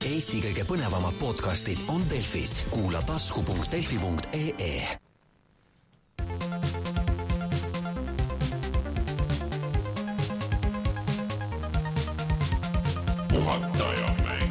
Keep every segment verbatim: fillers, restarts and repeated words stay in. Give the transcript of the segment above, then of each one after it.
Eesti kõige põnevamad podcastid on Delfis. Kuula tasku punkt delfi punkt ee. Puhataja mäng.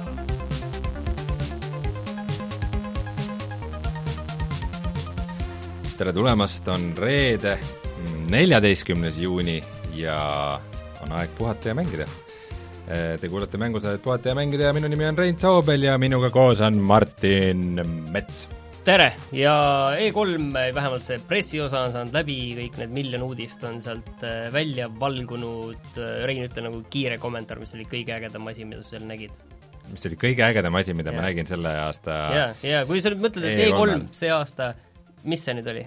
Tere tulemast, on reede, neljateistkümnes juuni ja on aeg puhata ja mängida. Te kuulate mängusaadet Puhata ja mängida ja minu nimi on Rein Saubel ja minuga koos on Martin Mets. Tere! Ja E kolm, vähemalt see pressiosa on saanud läbi, kõik need miljon uudist on sealt välja valgunud. Rein, ütle nagu kiire kommentaar, mis oli kõige ägedam asi, mida sa seal nägid? Mis oli kõige ägedam asi, mida ja. ma nägin selle aasta ja, ja kui sa nüüd mõtled, et E kolm see aasta, mis see nüüd oli?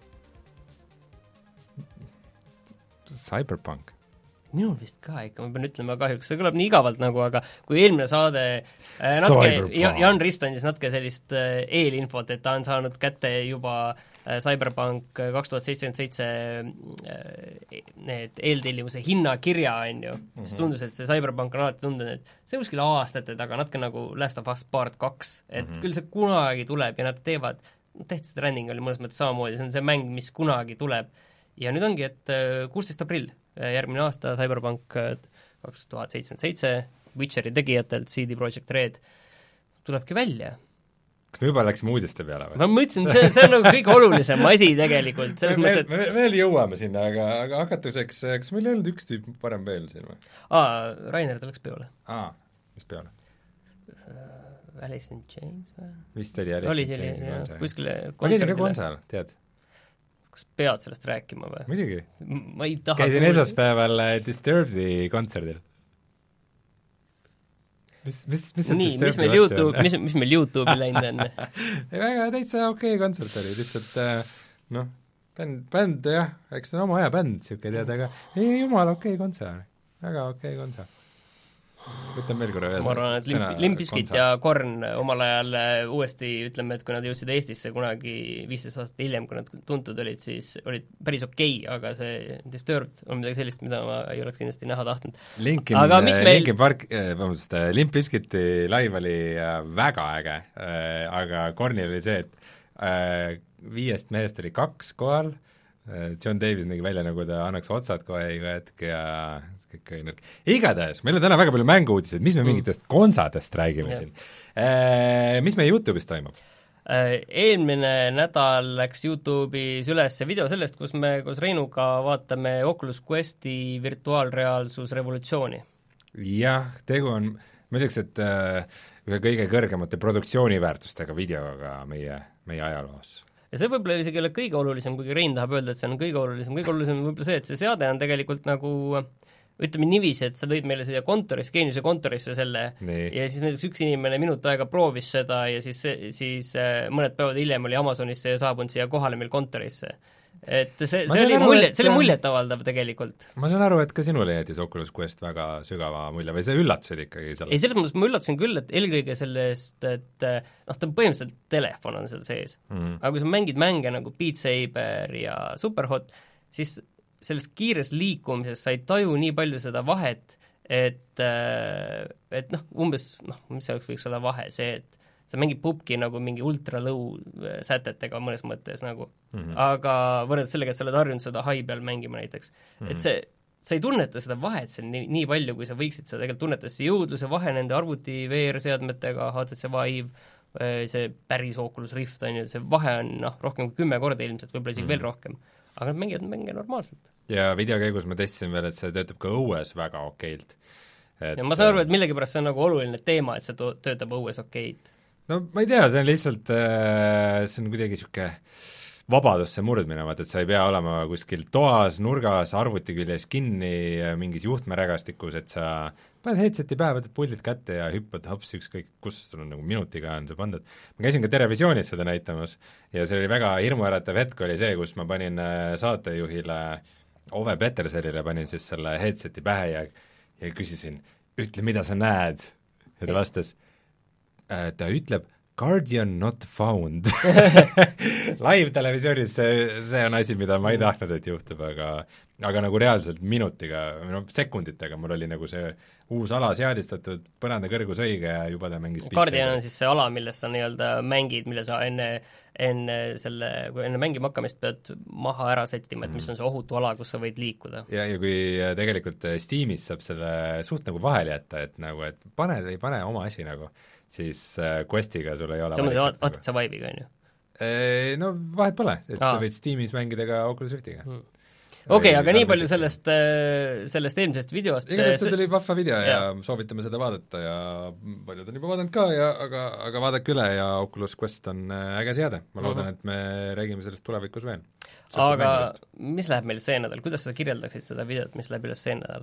Cyberpunk. Minul vist ka ikka, ma pean ütlema kahjuks, see kõlab nii igavalt nagu, aga kui eelmine saade äh, natuke, Jan Rist andis natuke sellist äh, eelinfot, et ta on saanud kätte juba äh, Cyberpunk kaks tuhat seitsekümmend seitse äh, need eeltellimuse hinnakirja, on ju, mm-hmm. siis tundus, et see Cyberpunk on alati tundunud, et see kuskil aastate taga natuke nagu Last of Us Part kaks, et mm-hmm. küll see kunagi tuleb ja nad teevad, Death Stranding oli mõnes mõttes samamoodi, see on see mäng, mis kunagi tuleb ja nüüd ongi, et äh, kuusteist aprill järgmine aasta Cyberpunk kaks tuhat seitsekümmend seitse Witcheri tegijatelt C D Projekt Red tulebki välja. Kas me juba läksime uudiste peale või? Ma mõtlesin, see, see on nagu kõige olulisem asi tegelikult. me, me, et... me veel jõuame sinna, aga, aga hakatuseks, kas meil ei olnud üks tüüp parem veel siin või? Aa, Rainer ta läks peole. Aa, mis peole? Uh, Alice in Chains või? Vist oli Alice oli in Chains. Oli selline, kuskile kontserdile. Oli see ka kontsert, tead? Kas pead sellest rääkima või? Muidugi. Ma ei taha käisin esmaspäeval Disturbed'i kontserdil. Mis, mis, mis nii, mis meil YouTube, mis, mis meil YouTube'i läinud on? Väga täitsa okei okay kontsert oli, lihtsalt noh, bänd, bänd jah, eks see on oma aja bänd, siuke tead, aga ei, jumal okei okay kontsert, väga okei okay kontsert. Võtan veel korra ühes. Ma arvan, et Limp, Limpiskit ja Korn omal ajal uuesti, ütleme, et kui nad jõudsid Eestisse kunagi viisteist aastat hiljem, kui nad tuntud olid, siis olid päris okei, aga see Disturbed on midagi sellist, mida ma ei oleks kindlasti näha tahtnud. Linkin, aga mis meil... Linkin Park, vabandust, Limpiskiti live oli väga äge, aga Kornil oli see, et viiest mehest oli kaks kohal, John Davis nägi välja, nagu ta annaks otsad kohe iga hetk ja kõik õinud. Igatahes, meil on täna väga palju mängu-uudised, mis me mingitest konsadest räägime ja. siin. E, mis meie YouTube'is toimub? Eelmine nädal läks YouTube'is üles video sellest, kus me koos Reinuga vaatame Oculus Questi virtuaalreaalsus revolutsiooni. Jah, tegu on, ma ütleks, et ühe kõige kõrgemate produktsiooniväärtustega videoga meie, meie ajaloos. Ja see võib-olla isegi ei ole kõige olulisem, kuigi Rein tahab öelda, et see on kõige olulisem. Kõige olulisem võib-olla see, et see seade on tegelikult nagu, ütleme niiviisi, et sa tõid meile siia kontorisse, Geeniuse kontorisse selle Nii. ja siis näiteks üks inimene minut aega proovis seda ja siis, siis mõned päevad hiljem oli Amazonisse ja saabunud siia kohale meil kontorisse. Et see, see oli, aru, mulje, et, see oli muljetavaldav tegelikult. Ma saan aru, et ka sinule jäetis Oculus Quest väga sügava mulje või see üllatasid ikkagi seal? Ei, selles mõttes ma üllatasin küll, et eelkõige sellest, et noh, ta põhimõtteliselt telefon on seal sees mm.. aga kui sa mängid mänge nagu Beat Saber ja Superhot, siis selles kiires liikumises sa ei taju nii palju seda vahet, et, et noh, umbes, noh, mis see võiks olla vahe, see, et sa mängid pubki nagu mingi ultra-low sätetega mõnes mõttes nagu mm-hmm. aga võrreldes sellega, et sa oled harjunud seda high peal mängima näiteks mm-hmm. et see, sa ei tunneta seda vahet seal nii, nii palju, kui sa võiksid seda tegelikult tunnetada, see jõudluse vahe nende arvuti V R-seadmetega, H T C Vive, see päris Oculus Rift on ju, see vahe on noh, rohkem kui kümme korda ilmselt, võib-olla isegi mm-hmm. veel rohkem, aga nad mängivad mänge normaalselt. Ja videokäigus ma testisin veel, et see töötab ka õues väga okeilt. Ja ma saan aru, et millegipärast see on nagu oluline teema, et see to- töötab õues okeilt. No ma ei tea, see on lihtsalt, see on kuidagi niisugune vabadusse murdmine, vaat, et sa ei pea olema kuskil toas, nurgas, arvuti küljes kinni, mingis juhtmerägastikus, et sa paned headseti pähe, võtad puldilt kätte ja hüppad hops ükskõik, kus sul on nagu minutiga on see pandud. Ma käisin ka Terevisioonis seda näitamas ja see oli väga hirmuäratav hetk, oli see, kus ma panin saatejuhile Ove Peterselile, panin siis selle headseti pähe ja, ja küsisin, ütle, mida sa näed? Ja ta vastas, ta ütleb Guardian not found. Live-televisioonis see, see on asi, mida ma ei tahtnud, et juhtub, aga aga nagu reaalselt minutiga, no sekunditega mul oli nagu see uus ala seadistatud, põranda kõrgus õige ja juba ta mängis Guardian on siis see ala, milles sa nii-öelda mängid, mille sa enne, enne selle, kui enne mängima hakkamist pead maha ära settima, et mis on see ohutu ala, kus sa võid liikuda. ja, ja kui tegelikult Steamis saab selle suht nagu vahele jätta, et nagu, et pane või ei pane oma asi nagu, siis Questiga sul ei ole sa mõtled, vaatad sa Vive'iga, on ju? No vahet pole, et Aa. sa võid Steamis mängida ka Oculus Riftiga hmm. okei okay,, aga nii palju sellest, sellest eelmisest videost igatahes see tuli vahva video ja, ja soovitame seda vaadata ja paljud on juba vaadanud ka ja aga, aga vaadake üle ja Oculus Quest on äge seade, ma loodan uh, -huh. et me räägime sellest tulevikus veel. Aga mis läheb meil see nädal, kuidas sa kirjeldaksid seda videot, mis läheb üles see nädal?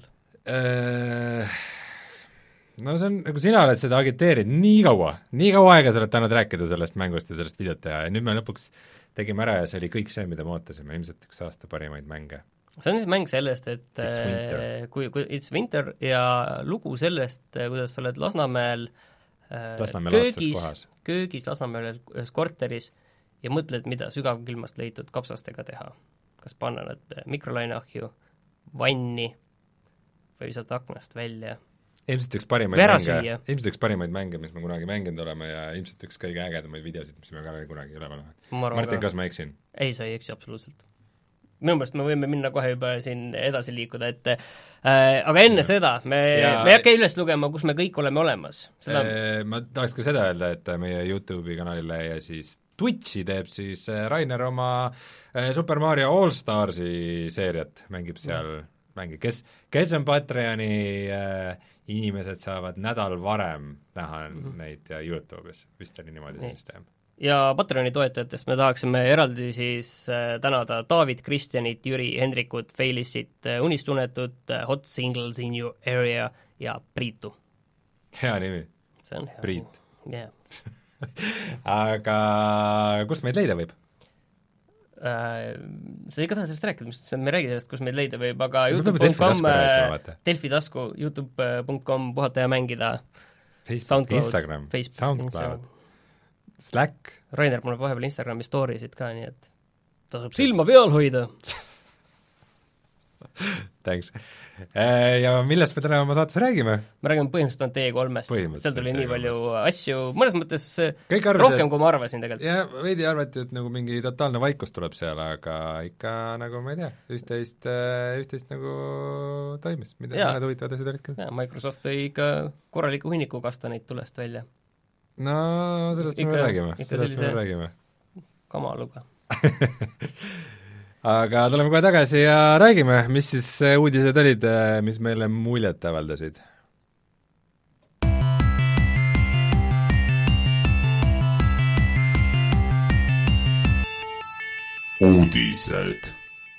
No see on, nagu sina oled seda agiteerinud nii kaua, nii kaua aega sa oled tahtnud rääkida sellest mängust ja sellest videot teha ja nüüd me lõpuks tegime ära ja see oli kõik see, mida me ootasime, ilmselt üks aasta parimaid mänge. See on siis mäng sellest, et It's kui, kui It's Winter ja lugu sellest, kuidas sa oled Lasnamäel, Lasnamäel köögis, köögis Lasnamäel ühes korteris ja mõtled, mida sügavkilmast leitud kapsastega teha. Kas panna nad mikrolaineahju, vanni või visata aknast välja. Ilmselt üks parimaid mänge, ilmselt üks parimaid mänge, mis me kunagi mänginud oleme ja ilmselt üks kõige ägedamaid videosid, mis me ka kunagi üleval oleme. Martin, kas ma eksin? Ei, sa ei eksi absoluutselt. Minu meelest me võime minna kohe juba siin edasi liikuda, et äh, aga enne ja. seda me, ja, me ei hakka üles lugema, kus me kõik oleme olemas. Seda... Äh, ma tahaks ka seda öelda, et meie YouTube'i kanalile ja siis Twitchi teeb siis Rainer oma äh, Super Mario All Starsi seeriat, mängib seal mm. mängi, kes, kes on Patreoni äh, inimesed saavad nädal varem näha mm -hmm. neid YouTube'is, vist oli niimoodi see süsteem. Ja Patreoni toetajatest me tahaksime eraldi siis äh, tänada David, Kristjanit, Jüri, Hendrikut, Feilissit, äh, Unistunetut, äh, Hot Singles in Your Area ja Priitu. Hea nimi. See on hea Priit. Yeah. Aga kust meid leida võib? Äh, sa ei ka taha sellest rääkida, mis me räägime sellest, kus meid leida võib, aga youtube punkt com, Delfi tasku, youtube punkt com, puhata ja mängida, Facebook, SoundCloud, Instagram, Facebook, SoundCloud, Slack. Rainer paneb vahepeal Instagrami storysid ka, nii et tasub silma peal hoida. Thanks. Ja millest me täna oma saates räägime? Me räägime põhimõtteliselt T kolmest, seal tuli nii palju asju, mõnes mõttes arvasid, rohkem, kui ma arvasin tegelikult. Ja veidi arvati, et nagu mingi totaalne vaikus tuleb seal, aga ikka nagu ma ei tea, üht-teist, üht-teist nagu toimis, mida mõned huvitavad asjad olid küll. Microsoft tõi ikka korraliku hunniku kastaneid tulest välja. No sellest ikka, me räägime, sellest me räägime. Kamaluga. Aga tuleme kohe tagasi ja räägime, mis siis uudised olid, mis meile muljet avaldasid. Uudised.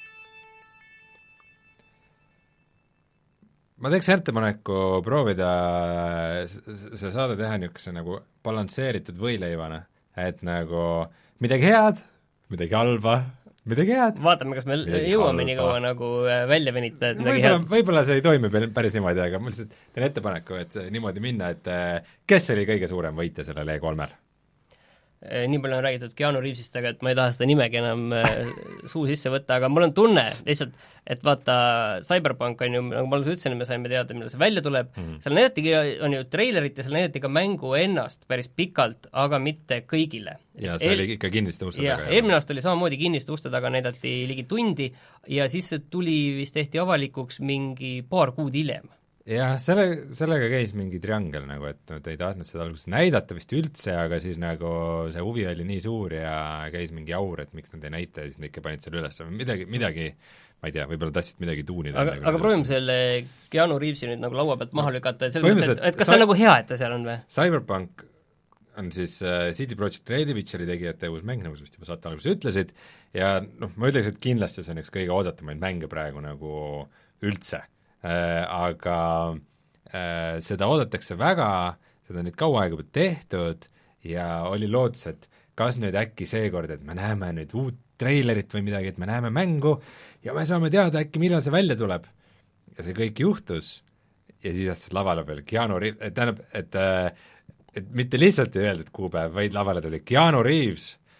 Ma teeks ettepaneku proovida see saade teha niisuguse nagu balansseeritud võileivana, et nagu midagi head, midagi halba, midagi head. Vaatame, kas me jõuame nii kaua nagu välja venita, et midagi võib-olla, võib-olla see ei toimi päris niimoodi, aga ma lihtsalt teen ettepaneku, et niimoodi minna, et kes oli kõige suurem võitja sellel E kolmel? Nii palju on räägitud Keanu Reevesist, aga et ma ei taha seda nimegi enam suu sisse võtta, aga mul on tunne lihtsalt, et vaata, Cyberpunk on ju, nagu ma alles ütlesin, me saime teada, millal see välja tuleb, mm. seal näidatigi, on ju treilerit ja seal näidati ka mängu ennast päris pikalt, aga mitte kõigile. Ja see Eel... oli ikka kinniste uste ja, taga. Eelmine aasta oli samamoodi kinniste uste taga, näidati ligi tundi ja siis see tuli vist tehti avalikuks mingi paar kuud hiljem. Jah, selle, sellega käis mingi triangel nagu, et nad ei tahtnud seda alguses näidata vist üldse, aga siis nagu see huvi oli nii suur ja käis mingi aur, et miks nad ei näita ja siis nad ikka panid selle üles. Midagi, midagi, ma ei tea, võib-olla tahtsid midagi tuunida. Aga, aga proovime selle Keanu Reevesi nüüd nagu laua pealt maha lükata, et, mõttes, et, et kas see on nagu hea, et ta seal on või? Cyberpunk on siis uh, C D Projekt Redi Witcheri tegijate uus mäng, nagu sa vist juba saate alguses ütlesid, ja noh, ma ütleks, et kindlasti see on üks kõige oodatumaid mänge praegu nagu üldse. Äh, aga äh, seda oodatakse väga, seda on nüüd kaua aega tehtud ja oli lootus, et kas nüüd äkki seekord, et me näeme nüüd uut treilerit või midagi, et me näeme mängu ja me saame teada äkki, millal see välja tuleb. Ja see kõik juhtus ja siis astus lavale peal Keanu Reeves, et tähendab, et, et mitte lihtsalt ei öeldud kuupäev, vaid lavale tuli Keanu Reeves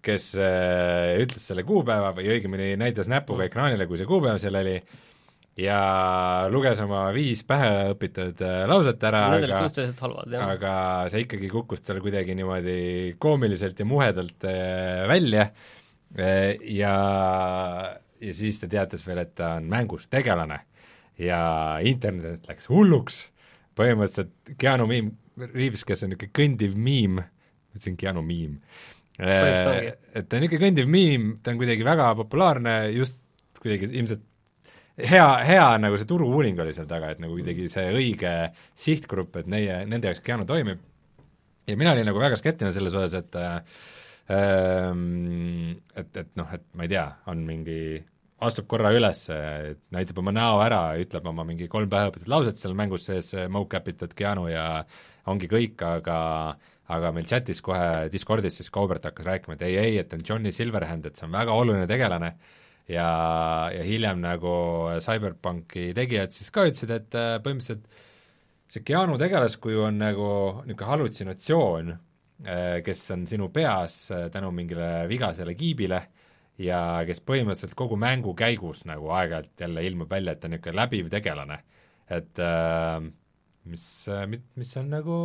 kes äh, ütles selle kuupäeva või õigemini näitas näpuga ekraanile, kui see kuupäev seal oli, ja luges oma viis päheõpitud äh, lauset ära, Need aga, halvad, aga see ikkagi kukkus tal kuidagi niimoodi koomiliselt ja muhedalt äh, välja äh, ja, ja siis ta teatas veel, et ta on mängus tegelane ja internet läks hulluks, põhimõtteliselt Keanu Miim, Reeves, kes on niisugune kõndiv miim, mõtlesin Keanu Miim, et ta on niisugune kõndiv miim, ta on kuidagi väga populaarne, just kuidagi ilmselt hea, hea nagu see turu-uuring oli seal taga, et nagu kuidagi see õige sihtgrupp, et neie, nende jaoks Keanu toimib. Ja mina olin nagu väga skeptiline selles osas, et ähm, et, et noh, et ma ei tea, on mingi, astub korra üles, näitab oma näo ära, ütleb oma mingi kolm päheõpitud lauset seal mängus sees, mocap-itud Keanu ja ongi kõik, aga aga meil chatis kohe Discordis siis Kaubert hakkas rääkima, et ei, ei, et on Johnny Silverhand, et see on väga oluline tegelane ja, ja hiljem nagu Cyberpunki tegijad siis ka ütlesid, et põhimõtteliselt see Keanu tegelaskuju on nagu niisugune hallutsinatsioon, kes on sinu peas tänu mingile vigasele kiibile ja kes põhimõtteliselt kogu mängu käigus nagu aeg-ajalt jälle ilmub välja, et ta on niisugune läbiv tegelane. Et mis, mis on nagu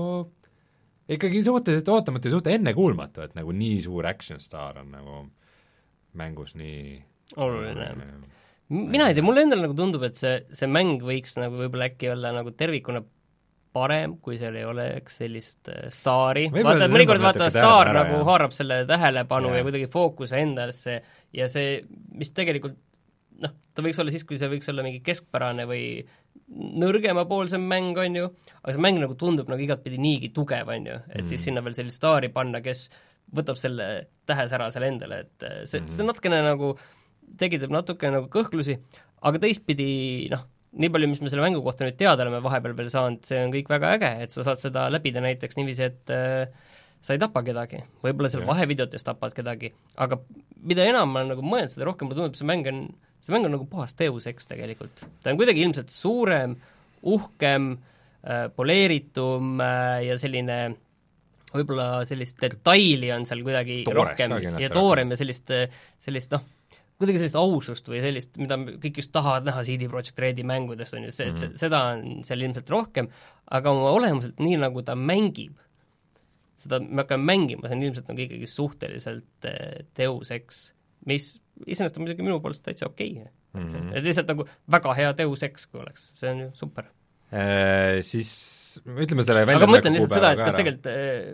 ikkagi suhteliselt ootamatu ja suhte ennekuulmatu, et nagu nii suur action star on nagu mängus nii oluline. Mina ei tea, mulle endale nagu tundub, et see, see mäng võiks nagu võib-olla äkki olla nagu tervikuna parem, kui seal ei oleks sellist staari. Vaata, et mõnikord vaata, staar ära, nagu haarab selle tähelepanu ja, ja kuidagi fookuse endasse ja see, mis tegelikult noh, ta võiks olla siis, kui see võiks olla mingi keskpärane või nõrgema poolsem mäng, on ju, aga see mäng nagu tundub nagu igatpidi niigi tugev, on ju, et mm. siis sinna veel sellist staari panna, kes võtab selle tähesära seal endale, et see, mm. see natukene nagu tekitab natuke nagu kõhklusi, aga teistpidi noh, nii palju, mis me selle mängu kohta nüüd teada oleme vahepeal veel saanud, see on kõik väga äge, et sa saad seda läbida näiteks niiviisi, et äh, sa ei tapa kedagi, võib-olla seal vahevideotes tapad kedagi, aga mida enam ma nagu mõelnud, seda rohkem mulle tundub, see mäng on see mäng on nagu puhas Deus Ex tegelikult. Ta on kuidagi ilmselt suurem, uhkem, äh, poleeritum äh, ja selline võib-olla sellist detaili on seal kuidagi toores rohkem ja toorem ja sellist, sellist noh, kuidagi sellist ausust või sellist, mida kõik just tahavad näha C D Projekt Redi mängudest, on ju, see, mm-hmm. seda on seal ilmselt rohkem, aga oma olemuselt nii, nagu ta mängib, seda me hakkame mängima, see on ilmselt nagu ikkagi suhteliselt äh, Deus Ex, mis iseenesest on muidugi minu poolest täitsa okei okay. mm-hmm. et lihtsalt nagu väga hea Deus Ex, kui oleks, see on ju super äh,. Siis ütleme selle välja aga mõtlen lihtsalt seda, et kas tegelikult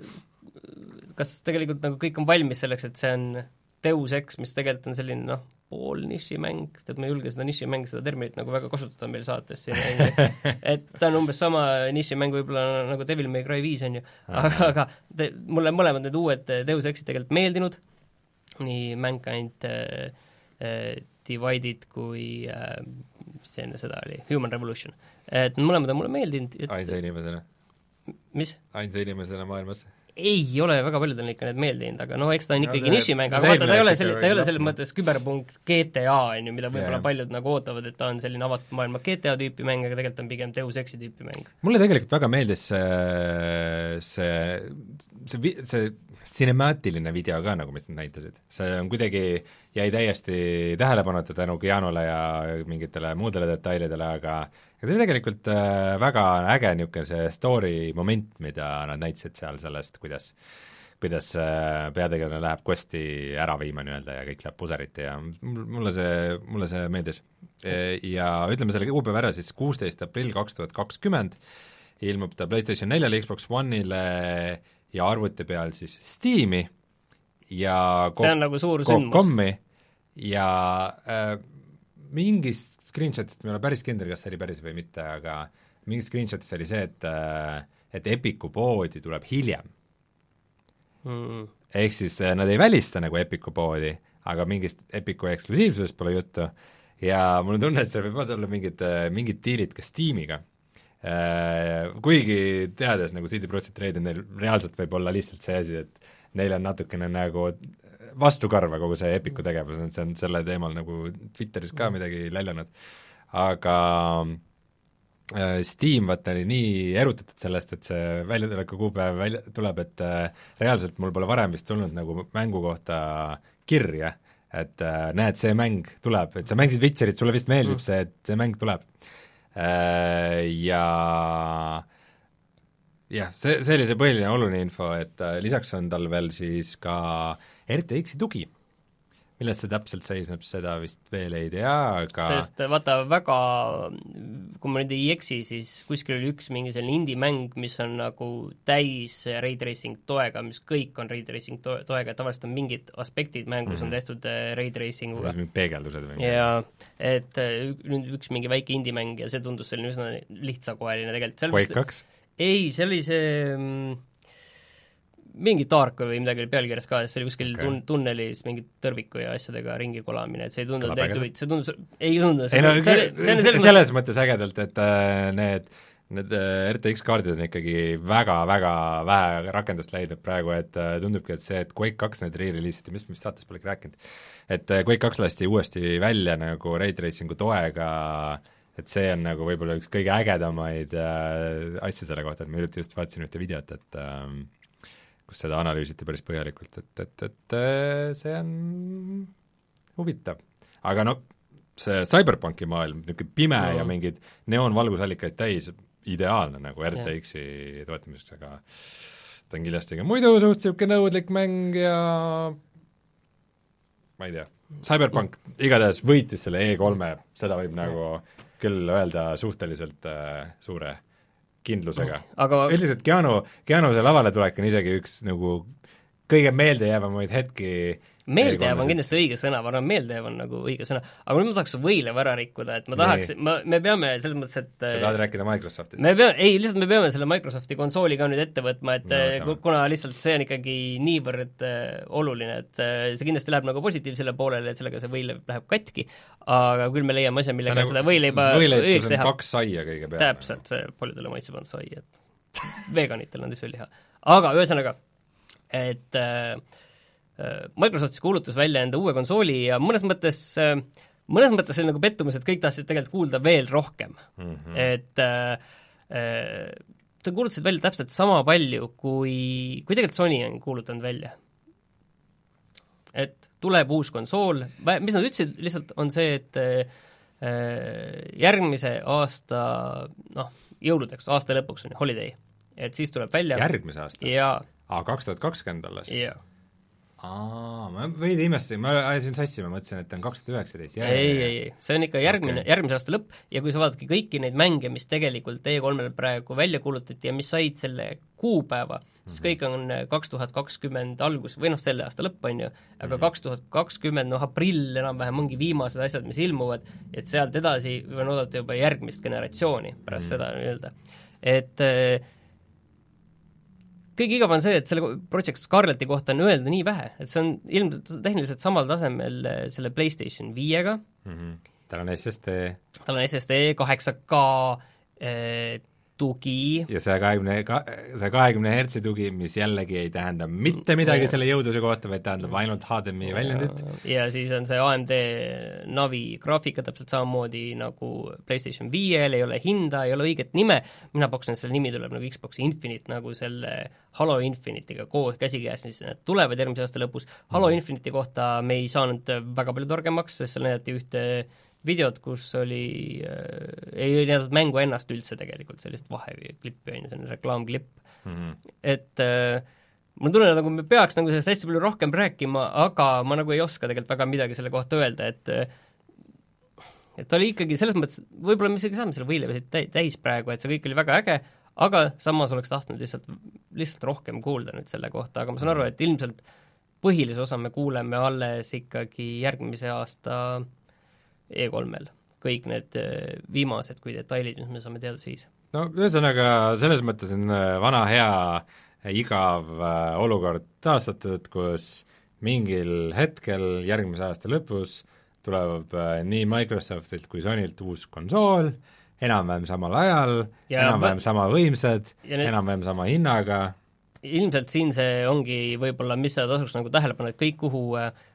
äh, kas tegelikult nagu kõik on valmis selleks, et see on Deus Ex, mis tegelikult on selline noh, pool nišimäng, tead ma ei julge seda nišimäng, seda terminit nagu väga kasutada meil saates siin, et ta on umbes sama nišimäng võib-olla nagu Devil May Cry viis, on ju, aga, aga te, mulle mõlemad need uued Deus Exid tegelikult meeldinud, nii Mankind äh, äh, Divided kui äh, mis enne seda oli, Human Revolution. Et mõlemad on mulle meeldinud et... ainsa inimesena? Mis? Ainsa inimesena maailmas? Ei ole väga paljudel ikka need meeldinud, aga noh, eks ta on ikkagi no, nišimäng, aga vaata, ta ei ole, selle, ta ei ole selles mõttes küberpunkt G T A, on ju, mida võib-olla yeah. paljud nagu ootavad, et ta on selline avatud maailma G T A tüüpi mäng, aga tegelikult on pigem Deus Exi tüüpi mäng. Mulle tegelikult väga meeldis see, see, see, see cinemaatiline video ka, nagu mis nad näitasid. See on kuidagi, jäi täiesti tähelepanuta tänu Keanule ja mingitele muudele detailidele, aga see oli tegelikult väga äge niisugune see story moment, mida nad näitasid seal sellest, kuidas kuidas peategelane läheb questi ära viima nii-öelda ja kõik läheb puseriti ja mulle see, mulle see meeldis. Ja ütleme selle kuupäeva ära, siis kuusteist aprill kaks tuhat kakskümmend ilmub ta PlayStation neljale, Xbox One'ile ja arvuti peal siis Steam'i ja see on nagu suur sündmus. Ja äh, mingist screenshotist, ma ei ole päris kindel, kas see oli päris või mitte, aga mingist screenshotis oli see, et, et Epiku poodi tuleb hiljem mm.. ehk siis nad ei välista nagu Epiku poodi, aga mingist Epiku eksklusiivsusest pole juttu ja mul on tunne, et seal võivad olla mingid, mingid diilid ka Steamiga. Kuigi teades nagu C D Projekt Red, neil reaalselt võib olla lihtsalt see asi, et neil on natukene nagu vastukarva kogu see Epiku tegevus, see on selle teemal nagu Twitteris ka midagi läljanud, aga Steam vaata oli nii erutatud sellest, et see väljatuleku kuupäev välja tuleb, et reaalselt mul pole varem vist tulnud nagu mängu kohta kirja, et näed, see mäng tuleb, et sa mängisid Witcherit, sulle vist meeldib mm. see, et see mäng tuleb. Ja jah, see, see oli see põhiline oluline info, et lisaks on tal veel siis ka R T X-i tugi, millest see täpselt seisneb, seda vist veel ei tea, aga sest vaata, väga, kui ma nüüd ei eksi, siis kuskil oli üks mingi selline indie-mäng, mis on nagu täis ray tracing toega, mis kõik on ray tracing to- toega, tavaliselt on mingid aspektid mängus mm-hmm. on tehtud ray tracing uga. peegeldused või? ja et nüüd üks mingi väike indie-mäng ja see tundus selline üsna lihtsakoeline tegelikult. Quake kaks? Ei, see oli see mingi Dark või midagi oli pealkirjas ka, see oli kuskil okay. tun- tunnelis mingi tõrviku ja asjadega ringi kolamine, et see ei tundunud eriti huvitav, see tundus, ei tundus ei no see, see, see, see, selles mõttes ägedalt, et äh, need, need äh, R T X-kaardid on ikkagi väga-väga vähe rakendust leidnud praegu, et äh, tundubki, et see, et Quake kaks need re-release'id ja mis, mis saates polegi rääkinud, et äh, Quake kaks lasti uuesti välja nagu ray tracingu toega, et see on nagu võib-olla üks kõige ägedamaid äh, asju selle kohta, et ma hiljuti just vaatasin ühte videot, et äh, kus seda analüüsiti päris põhjalikult, et, et, et see on huvitav. Aga no see Cyberpunki maailm, niisugune pime no. ja mingid neoonvalgusallikaid täis, ideaalne nagu R T X-i yeah. toetamiseks, aga ta on kindlasti ka muidu suht niisugune nõudlik mäng ja ma ei tea, Cyberpunk mm. igatahes võitis selle E kolme, seda võib nagu küll öelda suhteliselt äh, suure kindlusega. Aga üldiselt Keanu, Keanu see lavale tulek on isegi üks nagu kõige meeldejäävamaid hetki. Meeldejääv on kindlasti õige sõna, ma arvan, meeldejääv on nagu õige sõna, aga nüüd ma tahaks võilev ära rikkuda, et ma tahaks, ma, me peame selles mõttes, et sa tahad rääkida Microsoftist? Me peame, ei, lihtsalt me peame selle Microsofti konsooli ka nüüd ette võtma, et no, kuna lihtsalt see on ikkagi niivõrd äh, oluline, et äh, see kindlasti läheb nagu positiivsele poolele, et sellega see võileiv läheb katki, aga küll me leiame asja, millega nagu, seda võileiba õieks teha. kaks saia kõige peale. Täpselt, see paljudele maitseb on sai, et veganitel on tisveliha. Aga ühesõnaga, et äh, Microsoft kuulutas välja enda uue konsooli ja mõnes mõttes, mõnes mõttes oli nagu pettumus, et kõik tahtsid tegelikult kuulda veel rohkem mm. -hmm. Et äh, ta kuulutasid välja täpselt sama palju, kui, kui tegelikult Sony on kuulutanud välja. Et tuleb uus konsool, mis nad ütlesid lihtsalt on see, et äh, järgmise aasta, noh, jõuludeks, aasta lõpuks on holiday, et siis tuleb välja järgmise aasta? jaa. aa, kaks tuhat kakskümmend alles? jaa. Aa, ma veidi imestasin, ma ajasin sassi, ma mõtlesin, et on kaks tuhat üheksateist. ei, ei, ei, see on ikka järgmine okay., järgmise aasta lõpp ja kui sa vaadadki kõiki neid mänge, mis tegelikult E kolmel praegu välja kuulutati ja mis said selle kuupäeva, siis mm -hmm. kõik on kaks tuhat kakskümmend algus, või noh, selle aasta lõpp on ju, aga kaks tuhat kakskümmend, noh aprill enam-vähem ongi viimased asjad, mis ilmuvad, et sealt edasi võin oodata juba järgmist generatsiooni pärast mm -hmm. seda nii-öelda. Et kõige igav on see, et selle Project Scarleti kohta on öelda nii vähe, et see on ilmselt tehniliselt samal tasemel selle PlayStation viiega mm. -hmm. tal on S S D. tal on S S D, kaheksa K eh, tugi. ja see kahekümne, see kahekümne hertsi tugi, mis jällegi ei tähenda mitte midagi ja. selle jõudluse kohta, vaid tähendab ainult H D M I väljundit. ja siis on see A M D Navi graafika täpselt samamoodi nagu PlayStation viiel, ei ole hinda, ei ole õiget nime, mina pakkusin, et selle nimi tuleb nagu Xbox Infinite, nagu selle Halo Infinite'iga koos käsikäes, siis need tulevad järgmise aasta lõpus. Halo mm. Infinite'i kohta me ei saanud väga palju targemaks, sest seal näidati ühte videot, kus oli äh,, ei näidatud mängu ennast üldse tegelikult, sellist vaheklippi on ju, selline reklaamklipp mm. -hmm. et äh, mul tunnen, nagu me peaks nagu sellest hästi palju rohkem rääkima, aga ma nagu ei oska tegelikult väga midagi selle kohta öelda, et et ta oli ikkagi selles mõttes, võib-olla me isegi saame selle võileivasid täis praegu, et see kõik oli väga äge, aga samas oleks tahtnud lihtsalt, lihtsalt rohkem kuulda nüüd selle kohta, aga ma saan aru, et ilmselt põhilise osa me kuuleme alles ikkagi järgmise aasta E kolmel, kõik need viimased kui detailid, mis me saame teada siis. No ühesõnaga, selles mõttes on vana hea igav olukord taastatud, kus mingil hetkel järgmise aasta lõpus tuleb nii Microsoftilt kui Sonylt uus konsool, enam-vähem samal ajal, enam-vähem sama võimsad, need... enam-vähem sama hinnaga. Ilmselt siin see ongi võib-olla, mis seda tasuks nagu tähele panna, et kõik, kuhu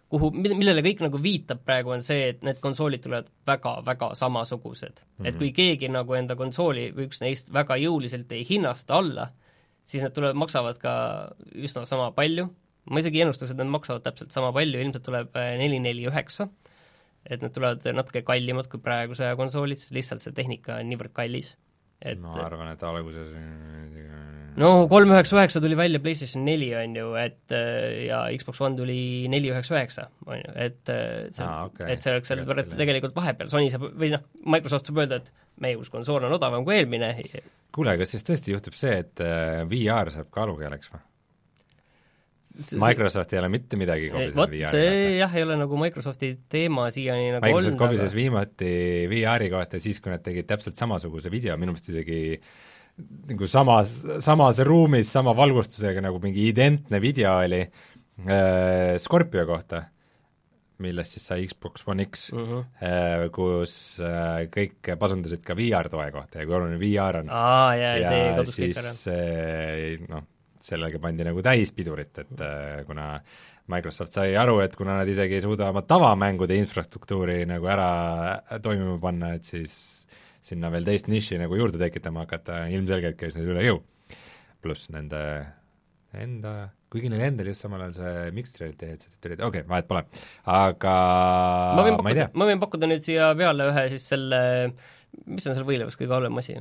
kuhu, millele kõik nagu viitab praegu, on see, et need konsoolid tulevad väga-väga samasugused mm. -hmm. et kui keegi nagu enda konsooli või üks neist väga jõuliselt ei hinnasta alla, siis need tulevad, maksavad ka üsna sama palju, ma isegi ennustaks, et need maksavad täpselt sama palju, ilmselt tuleb neli neli üheksa, et need tulevad natuke kallimad kui praeguse konsoolid, lihtsalt see tehnika on niivõrd kallis. Et ma arvan, et alguses no kolm üheksa üheksa tuli välja PlayStation neli, on ju, et ja Xbox One tuli neli üheksa üheksa, on ju, et see, ah, okay. et see oleks seal tegelikult, tegelikult vahepeal, Sony saab, või noh, Microsoft saab öelda, et meie uus konsool on odavam kui eelmine. Kuule, kas siis tõesti juhtub see, et V R saab kaalukeeleks või? Microsoft ei ole mitte midagi kobises Vot, V R-i see kohta. Jah, ei ole nagu Microsofti teema siiani nagu Microsoft olnud, kobises aga... viimati V R-i kohta siis, kui nad tegid täpselt samasuguse video, minu meelest isegi nagu samas, samas ruumis, sama valgustusega nagu mingi identne video oli äh, Scorpio kohta, millest siis sai Xbox One X uh, -huh. äh, kus äh, kõik pasundasid ka V R-toe kohta ja kui oluline V R on. Aa, jaa, ja see kadus siis kõik ära. äh, noh, sellega pandi nagu täis pidurit, et äh, kuna Microsoft sai aru, et kuna nad isegi ei suuda oma tavamängude infrastruktuuri nagu ära toimima panna, et siis sinna veel teist niši nagu juurde tekitama hakata, ilmselgelt käis neil üle jõu. Pluss nende enda, kuigi neil endal just samal ajal see Mixed Reality headset'id tulid, okei okay,, vahet pole, aga ma võin pakkuda, ma võin pakkuda nüüd siia peale ühe siis selle, mis on seal võilevus kõige halvem asi?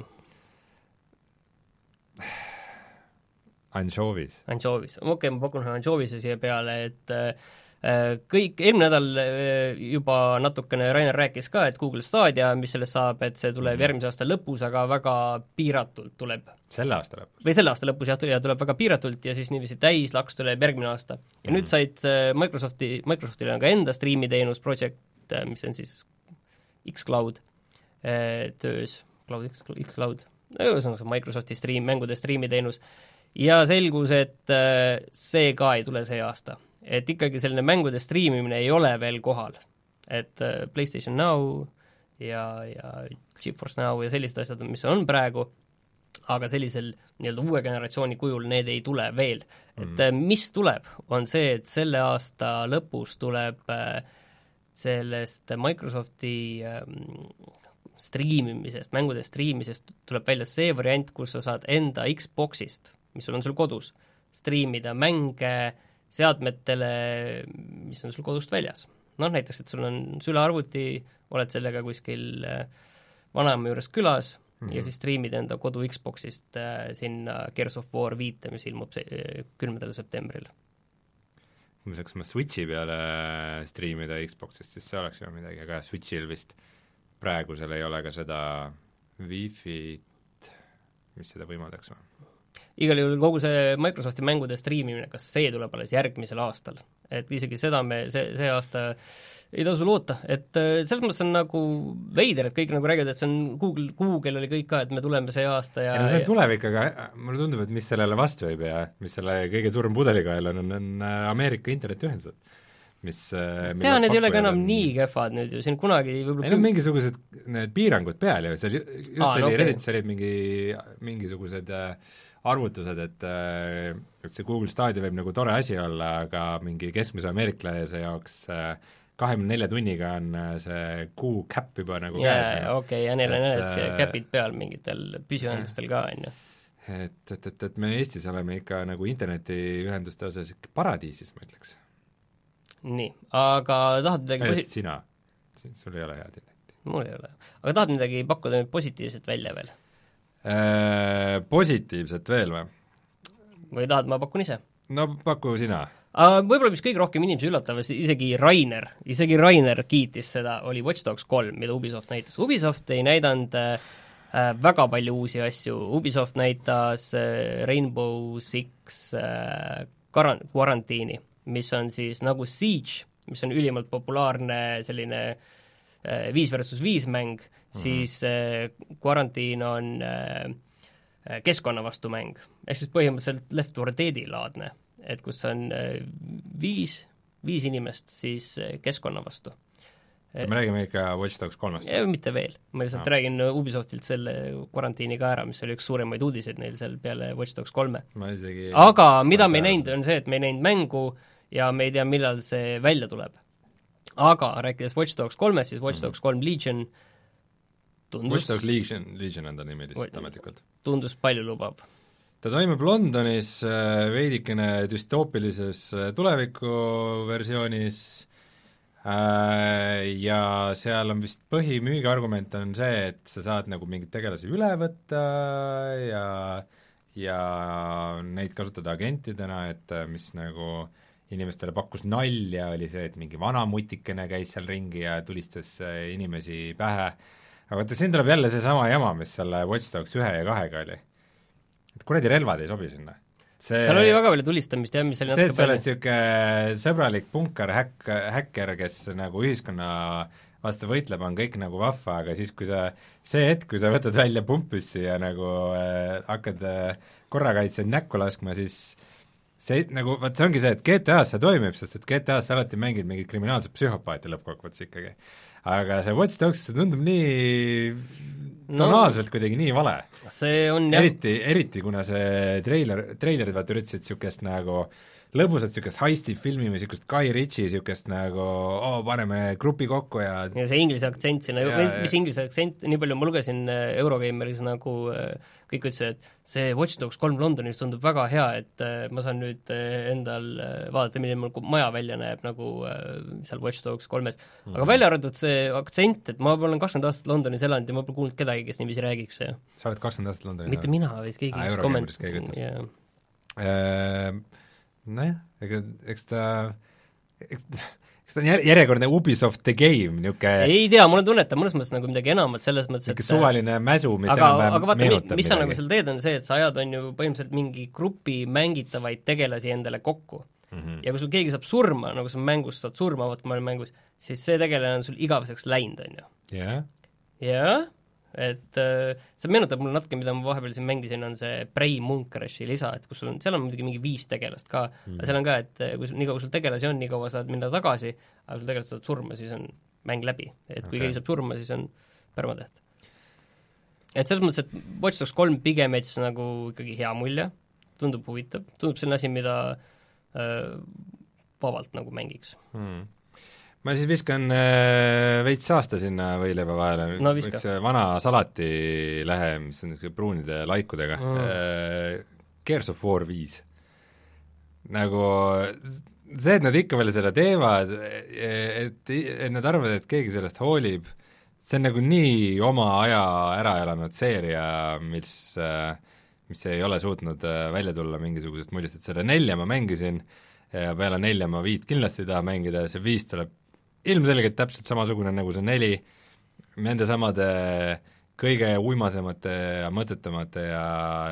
Anchovies. Anchovies, okei okay,, ma pakun Anchoviese siia peale, et äh, kõik, eelmine nädal äh, juba natukene Rainer rääkis ka, et Google Stadia, mis sellest saab, et see tuleb mm. järgmise aasta lõpus, aga väga piiratult tuleb. Selle aasta lõpus? Või selle aasta lõpus, jah, tuleb väga piiratult ja siis niiviisi täislaks tuleb järgmine aasta. Ja mm. nüüd said äh, Microsofti, Microsoftil on ka enda striimiteenus project, äh, mis on siis X-Cloud äh, töös, Cloud, X, X-Cloud, ühesõnaga Microsofti stream, mängude striimiteenus, ja selgus, et see ka ei tule see aasta. Et ikkagi selline mängude striimimine ei ole veel kohal. Et PlayStation Now ja, ja GeForce Now ja sellised asjad, mis on praegu, aga sellisel nii-öelda uue generatsiooni kujul need ei tule veel. Et mm. mis tuleb, on see, et selle aasta lõpus tuleb sellest Microsofti striimimisest, mängude striimisest tuleb välja see variant, kus sa saad enda Xboxist, mis sul on sul kodus, striimida mänge seadmetele, mis on sul kodust väljas. Noh, näiteks, et sul on sülearvuti, oled sellega kuskil vanaema juures külas mm-hmm. ja siis striimid enda kodu Xboxist äh, sinna Gears of War viite, mis ilmub kümnendal septembril. Kui me saaks oma Switchi peale striimida Xboxist, siis see oleks ju midagi, aga Switchil vist praegusel ei ole ka seda Wi-Fi-t, mis seda võimaldaks või? Igal juhul kogu see Microsofti mängude striimimine, kas see tuleb alles järgmisel aastal, et isegi seda me see, see aasta ei tasu loota, et selles mõttes on nagu veider, et kõik nagu räägivad, et see on Google, Google oli kõik ka, et me tuleme see aasta ja, ja no see on tulevik, aga mulle tundub, et mis sellele vastu ei pea, mis selle kõige suurem pudelikael on, on, on Ameerika internetiühendused, mis tea, need ei ole ka enam on... nii kehvad nüüd ju, siin kunagi võib-olla ei no mingisugused need piirangud peal ju, seal just Aa, oli no, okay. Reddit, olid mingi, mingisugused arvutused, et, et see Google Stadia võib nagu tore asi olla, aga mingi keskmise ameeriklase jaoks kahekümne nelja tunniga on see kuu käpp juba nagu yeah, käes. Okei okay,, ja neil on need käpid peal mingitel püsiühendustel ka, on ju. Et, et, et, et me Eestis oleme ikka nagu internetiühenduste osas ikka paradiisis, ma ütleks. Nii, aga tahad midagi posi-... sina, sul ei ole head internetti. Mul ei ole, aga tahad midagi pakkuda positiivset välja veel? Äh, positiivset veel või? Või tahad, ma pakun ise? No paku sina. Uh, võib-olla mis kõige rohkem inimesi üllatavas, isegi Rainer, isegi Rainer kiitis seda, oli Watch Dogs kolm, mida Ubisoft näitas. Ubisoft ei näidanud äh, väga palju uusi asju, Ubisoft näitas äh, Rainbow Six äh, karan-, Quarantine'i, mis on siis nagu Siege, mis on ülimalt populaarne selline äh, viis versus viis mäng, mm-hmm. siis äh, Quarantine on äh, keskkonna vastu mäng. Ehk siis põhimõtteliselt Left four Deadi laadne, et kus on äh, viis, viis inimest siis äh, keskkonna vastu. Me räägime ikka Watch Dogs kolmest? Mitte veel, ma lihtsalt no. räägin Ubisoftilt selle Quarantine'i ka ära, mis oli üks suuremaid uudiseid neil seal peale Watch Dogs kolme. Isegi... aga mida me ei näinud, on see, et me ei näinud mängu ja me ei tea, millal see välja tuleb. Aga rääkides Watch Dogs kolmest, siis Watch Dogs kolm Legion tundus Watch Dogs Legion, Legion on ta nimi lihtsalt ametlikult. Tundus palju lubav. Ta toimub Londonis veidikene düstoopilises tulevikuversioonis ja seal on vist põhimüügiargument on see, et sa saad nagu mingid tegelasi üle võtta ja ja neid kasutada agentidena, et mis nagu inimestele pakkus nalja, oli see, et mingi vana mutikene käis seal ringi ja tulistas inimesi pähe, aga vaata, siin tuleb jälle seesama jama, mis selle Watch Dogs ühe ja kahega oli. Et kuradi relvad ei sobi sinna. See, seal oli väga palju tulistamist jah, mis oli see, et sa oled niisugune sõbralik punkar, häkk, häkker, kes nagu ühiskonna vastu võitleb, on kõik nagu vahva, aga siis, kui sa, see hetk, kui sa võtad välja pumpüssi ja nagu äh, hakkad äh, korrakaitseid näkku laskma, siis see nagu, vaat see ongi see, et G T A-s see toimib, sest et G T A-s sa alati mängid mingit kriminaalset psühhopaati lõppkokkuvõttes ikkagi. Aga see Watch Dogs, see tundub nii tonaalselt no, kuidagi nii vale. See on jah. Eriti, eriti kuna see treiler, treilerid vaata üritasid niisugust nagu lõbusat niisugust heisti filmi või niisugust Guy Ritchie niisugust nagu oo, paneme grupi kokku ja ja see inglise aktsent sinna, mis inglise aktsent, nii palju ma lugesin Eurogeimeris nagu kõik ütlesid, et see Watch Dogs kolm Londonis tundub väga hea, et ma saan nüüd endal vaadata, milline mul maja välja näeb nagu seal Watch Dogs kolmes. Aga mm-hmm. välja arvatud see aktsent, et ma olen kakskümmend aastat Londonis elanud ja ma pole kuulnud kedagi, kes niiviisi räägiks. Sa oled kakskümmend aastat Londonis? Mitte mina, vaid keegi ah, Eurogeimeris keegi ütles yeah. ehm nojah, ega eks ta, eks, eks ta on järjekordne Ubisoft The Game, niisugune ei tea, mul on tunne, et ta mõnes mõttes nagu midagi enamat, selles mõttes, et suvaline mäsu, mis aga, aga vaata, mis sa nagu seal teed, on see, et sa ajad on ju põhimõtteliselt mingi grupi mängitavaid tegelasi endale kokku. Mm-hmm. Ja kui sul keegi saab surma, nagu sa mängus saad surma, vaata ma olen mängus, siis see tegelane on sul igaveseks läinud, on ju. jah? jah, et äh, see meenutab mulle natuke, mida ma vahepeal siin mängisin, on see Prey Mooncrashi lisa, et kus sul on, seal on muidugi mingi viis tegelast ka mm., aga seal on ka, et kui sul, nii kaua sul tegelasi on, nii kaua saad minna tagasi, aga sul tegelast saad surma, siis on mäng läbi. Et kui okay. keegi saab surma, siis on permadeath. Et selles mõttes, et Watch Dogs kolm pigem jättis nagu ikkagi hea mulje, tundub huvitav, tundub selline asi, mida äh, vabalt nagu mängiks mm. Ma siis viskan äh, veits saasta sinna võileiva vahele, no, üks vana salatilehe, mis on niisuguse pruunide laikudega mm., äh, Gears of War viis. Nagu see, et nad ikka veel seda teevad, et, et nad arvavad, et keegi sellest hoolib, see on nagu nii oma aja ära elanud seeria, mis, mis ei ole suutnud välja tulla mingisugusest muljest, et selle nelja ma mängisin ja peale nelja ma viit kindlasti ei taha mängida ja see viis tuleb ilmselgelt täpselt samasugune nagu see neli, nende samade kõige uimasemate ja mõtetamate ja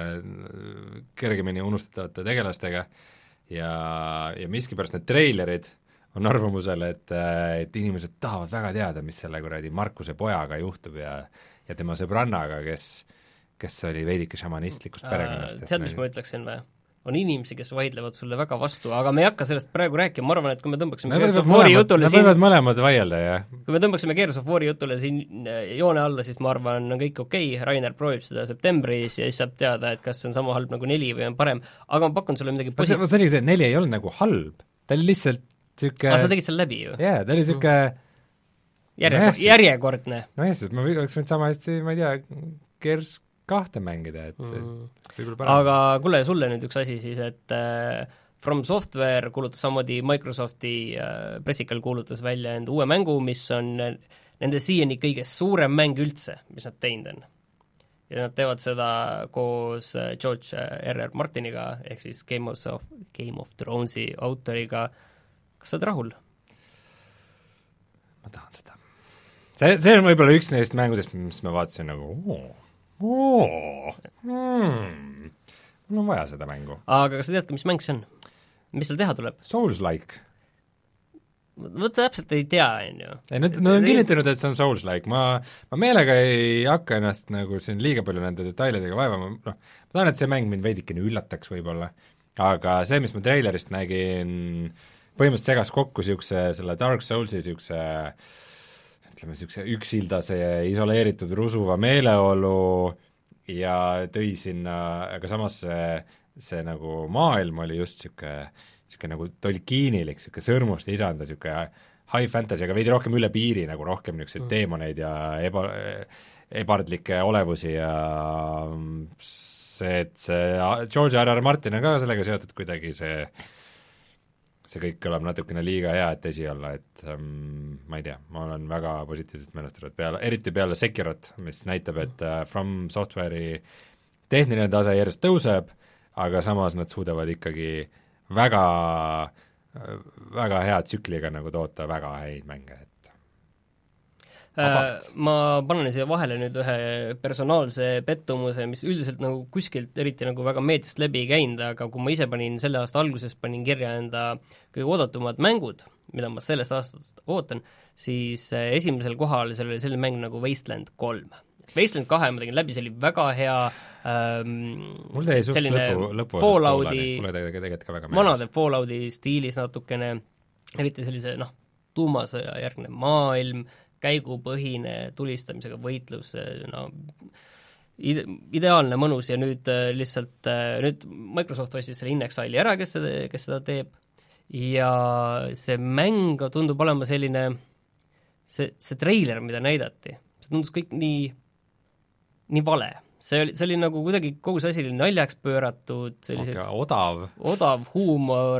kergemini unustatavate tegelastega ja, ja miskipärast need treilerid on arvamusel, et, et inimesed tahavad väga teada, mis selle kuradi Markuse pojaga juhtub ja, ja tema sõbrannaga, kes, kes oli veidike šamanistlikust perekonnast. Tead, mis ma ütleksin või? On inimesi, kes vaidlevad sulle väga vastu, aga me ei hakka sellest praegu rääkima, ma arvan, et kui me tõmbaksime Gears of War'i jutule siin... Me võivad mõlemad vaielda, jah. Kui me tõmbaksime Gears of War'i jutule siin joone alla, siis ma arvan, on kõik okei, okay. Rainer proovib seda septembris ja siis saab teada, et kas see on sama halb nagu neli või on parem, aga ma pakun sulle midagi posi-... See oli see, et neli ei olnud nagu halb, ta oli lihtsalt siuke... aga sa tegid seal läbi ju? jaa, ta oli siuke Järjekord, järjekordne. No jah, sest ma oleks võinud sama hästi, ma ei tea, Gears kahte mängida, et see mm. aga kuule, sulle nüüd üks asi siis, et äh, From Software kuulutas samamoodi Microsofti äh, pressikal kuulutas välja enda uue mängu, mis on nende siiani kõige suurem mäng üldse, mis nad teinud on. Ja nad teevad seda koos George R R Martiniga, ehk siis Game of, Game of Thronesi autoriga. Kas sa oled rahul? Ma tahan seda. See, see on võib-olla üks neist mängudest, mis ma vaatasin nagu oo, oo, hmm. mul on vaja seda mängu. Aga kas sa tead, mis mäng see on? Mis seal teha tuleb? Souls-like. Võtta täpselt ei tea, on ju. Ei, nad, nad on kinnitanud, et see on Souls-like. Ma, ma meelega ei hakka ennast nagu siin liiga palju nende detailidega vaevama, noh, ma tahan, et see mäng mind veidikene üllataks võib-olla, aga see, mis ma trailerist nägin, põhimõtteliselt segas kokku siukse, selle Dark Soulsi siukse ütleme, niisuguse üksildase isoleeritud rusuva meeleolu ja tõi sinna, aga samas see nagu maailm oli just niisugune, niisugune nagu tolkiinilik, niisugune sõrmuste isanda, niisugune high fantasy, aga veidi rohkem üle piiri, nagu rohkem niisuguseid mm. teemoneid ja eba, ebardlikke olevusi ja see, et see George R R Martin on ka sellega seotud kuidagi, see see kõik kõlab natukene liiga hea, et esi olla, et um, ma ei tea, ma olen väga positiivselt meelestatud peale, eriti peale Sekirot, mis näitab, et uh, From Software'i tehniline tase järjest tõuseb, aga samas nad suudavad ikkagi väga, väga hea tsükliga nagu toota väga häid mänge, et äh, ma panen siia vahele nüüd ühe personaalse pettumuse, mis üldiselt nagu kuskilt eriti nagu väga meediast läbi ei käinud, aga kui ma ise panin selle aasta alguses, panin kirja enda kõige oodatumad mängud, mida ma sellest aastast ootan, siis esimesel kohal seal oli selline mäng nagu Wasteland kolm. Wasteland kahe ma tegin läbi, see oli väga hea ähm, mul jäi suht lõpu, lõpu Fallouti, mulle tegelikult ka väga vanade Fallouti stiilis natukene, eriti sellise noh, tuumasõja järgne maailm, käigupõhine tulistamisega võitlus, no ide, ideaalne mõnus ja nüüd lihtsalt, nüüd Microsoft ostis selle Inexile'i ära, kes seda, kes seda teeb, ja see mäng tundub olema selline, see, see treiler, mida näidati, see tundus kõik nii nii vale. See oli, see oli nagu kuidagi kogu see asi oli naljaks pööratud, sellised okay, odav. odav huumor,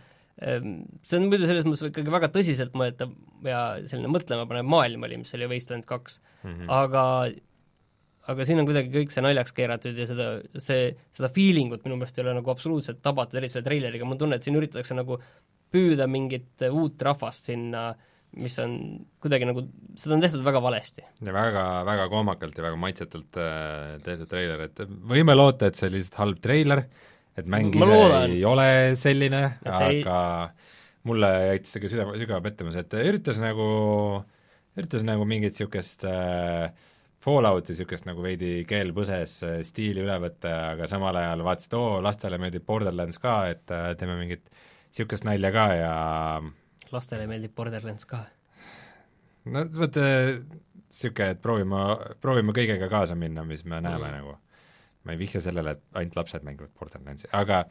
see on muidu selles mõttes ikkagi väga tõsiselt mõelda ja selline mõtlema panev maailm oli, mis oli Wasteland kaks, mm-hmm. aga aga siin on kuidagi kõik see naljaks keeratud ja seda, see, seda feelingut minu meelest ei ole nagu absoluutselt tabatud, eriti selle treileriga, ma tunnen, et siin üritatakse nagu püüda mingit uut rahvast sinna, mis on kuidagi nagu, seda on tehtud väga valesti. Ja väga, väga koomakalt ja väga maitsetult äh, tehtud treiler, et võime loota, et see oli lihtsalt halb treiler, et mäng ise ei ole selline, aga ei... mulle jäitis see ka sügava, sügava pettumus, et üritas nagu, üritas nagu mingit niisugust äh, Fallouti niisugust nagu veidi keel põses stiili üle võtta, aga samal ajal vaatasid, et oo, lastele meeldib Borderlands ka, et äh, teeme mingit niisugust nalja ka ja lastele meeldib Borderlands ka. No võt, niisugune, et proovime, proovime kõigega kaasa minna, mis me näeme mm. nagu. Ma ei vihja sellele, et ainult lapsed mängivad Borderlandsi, aga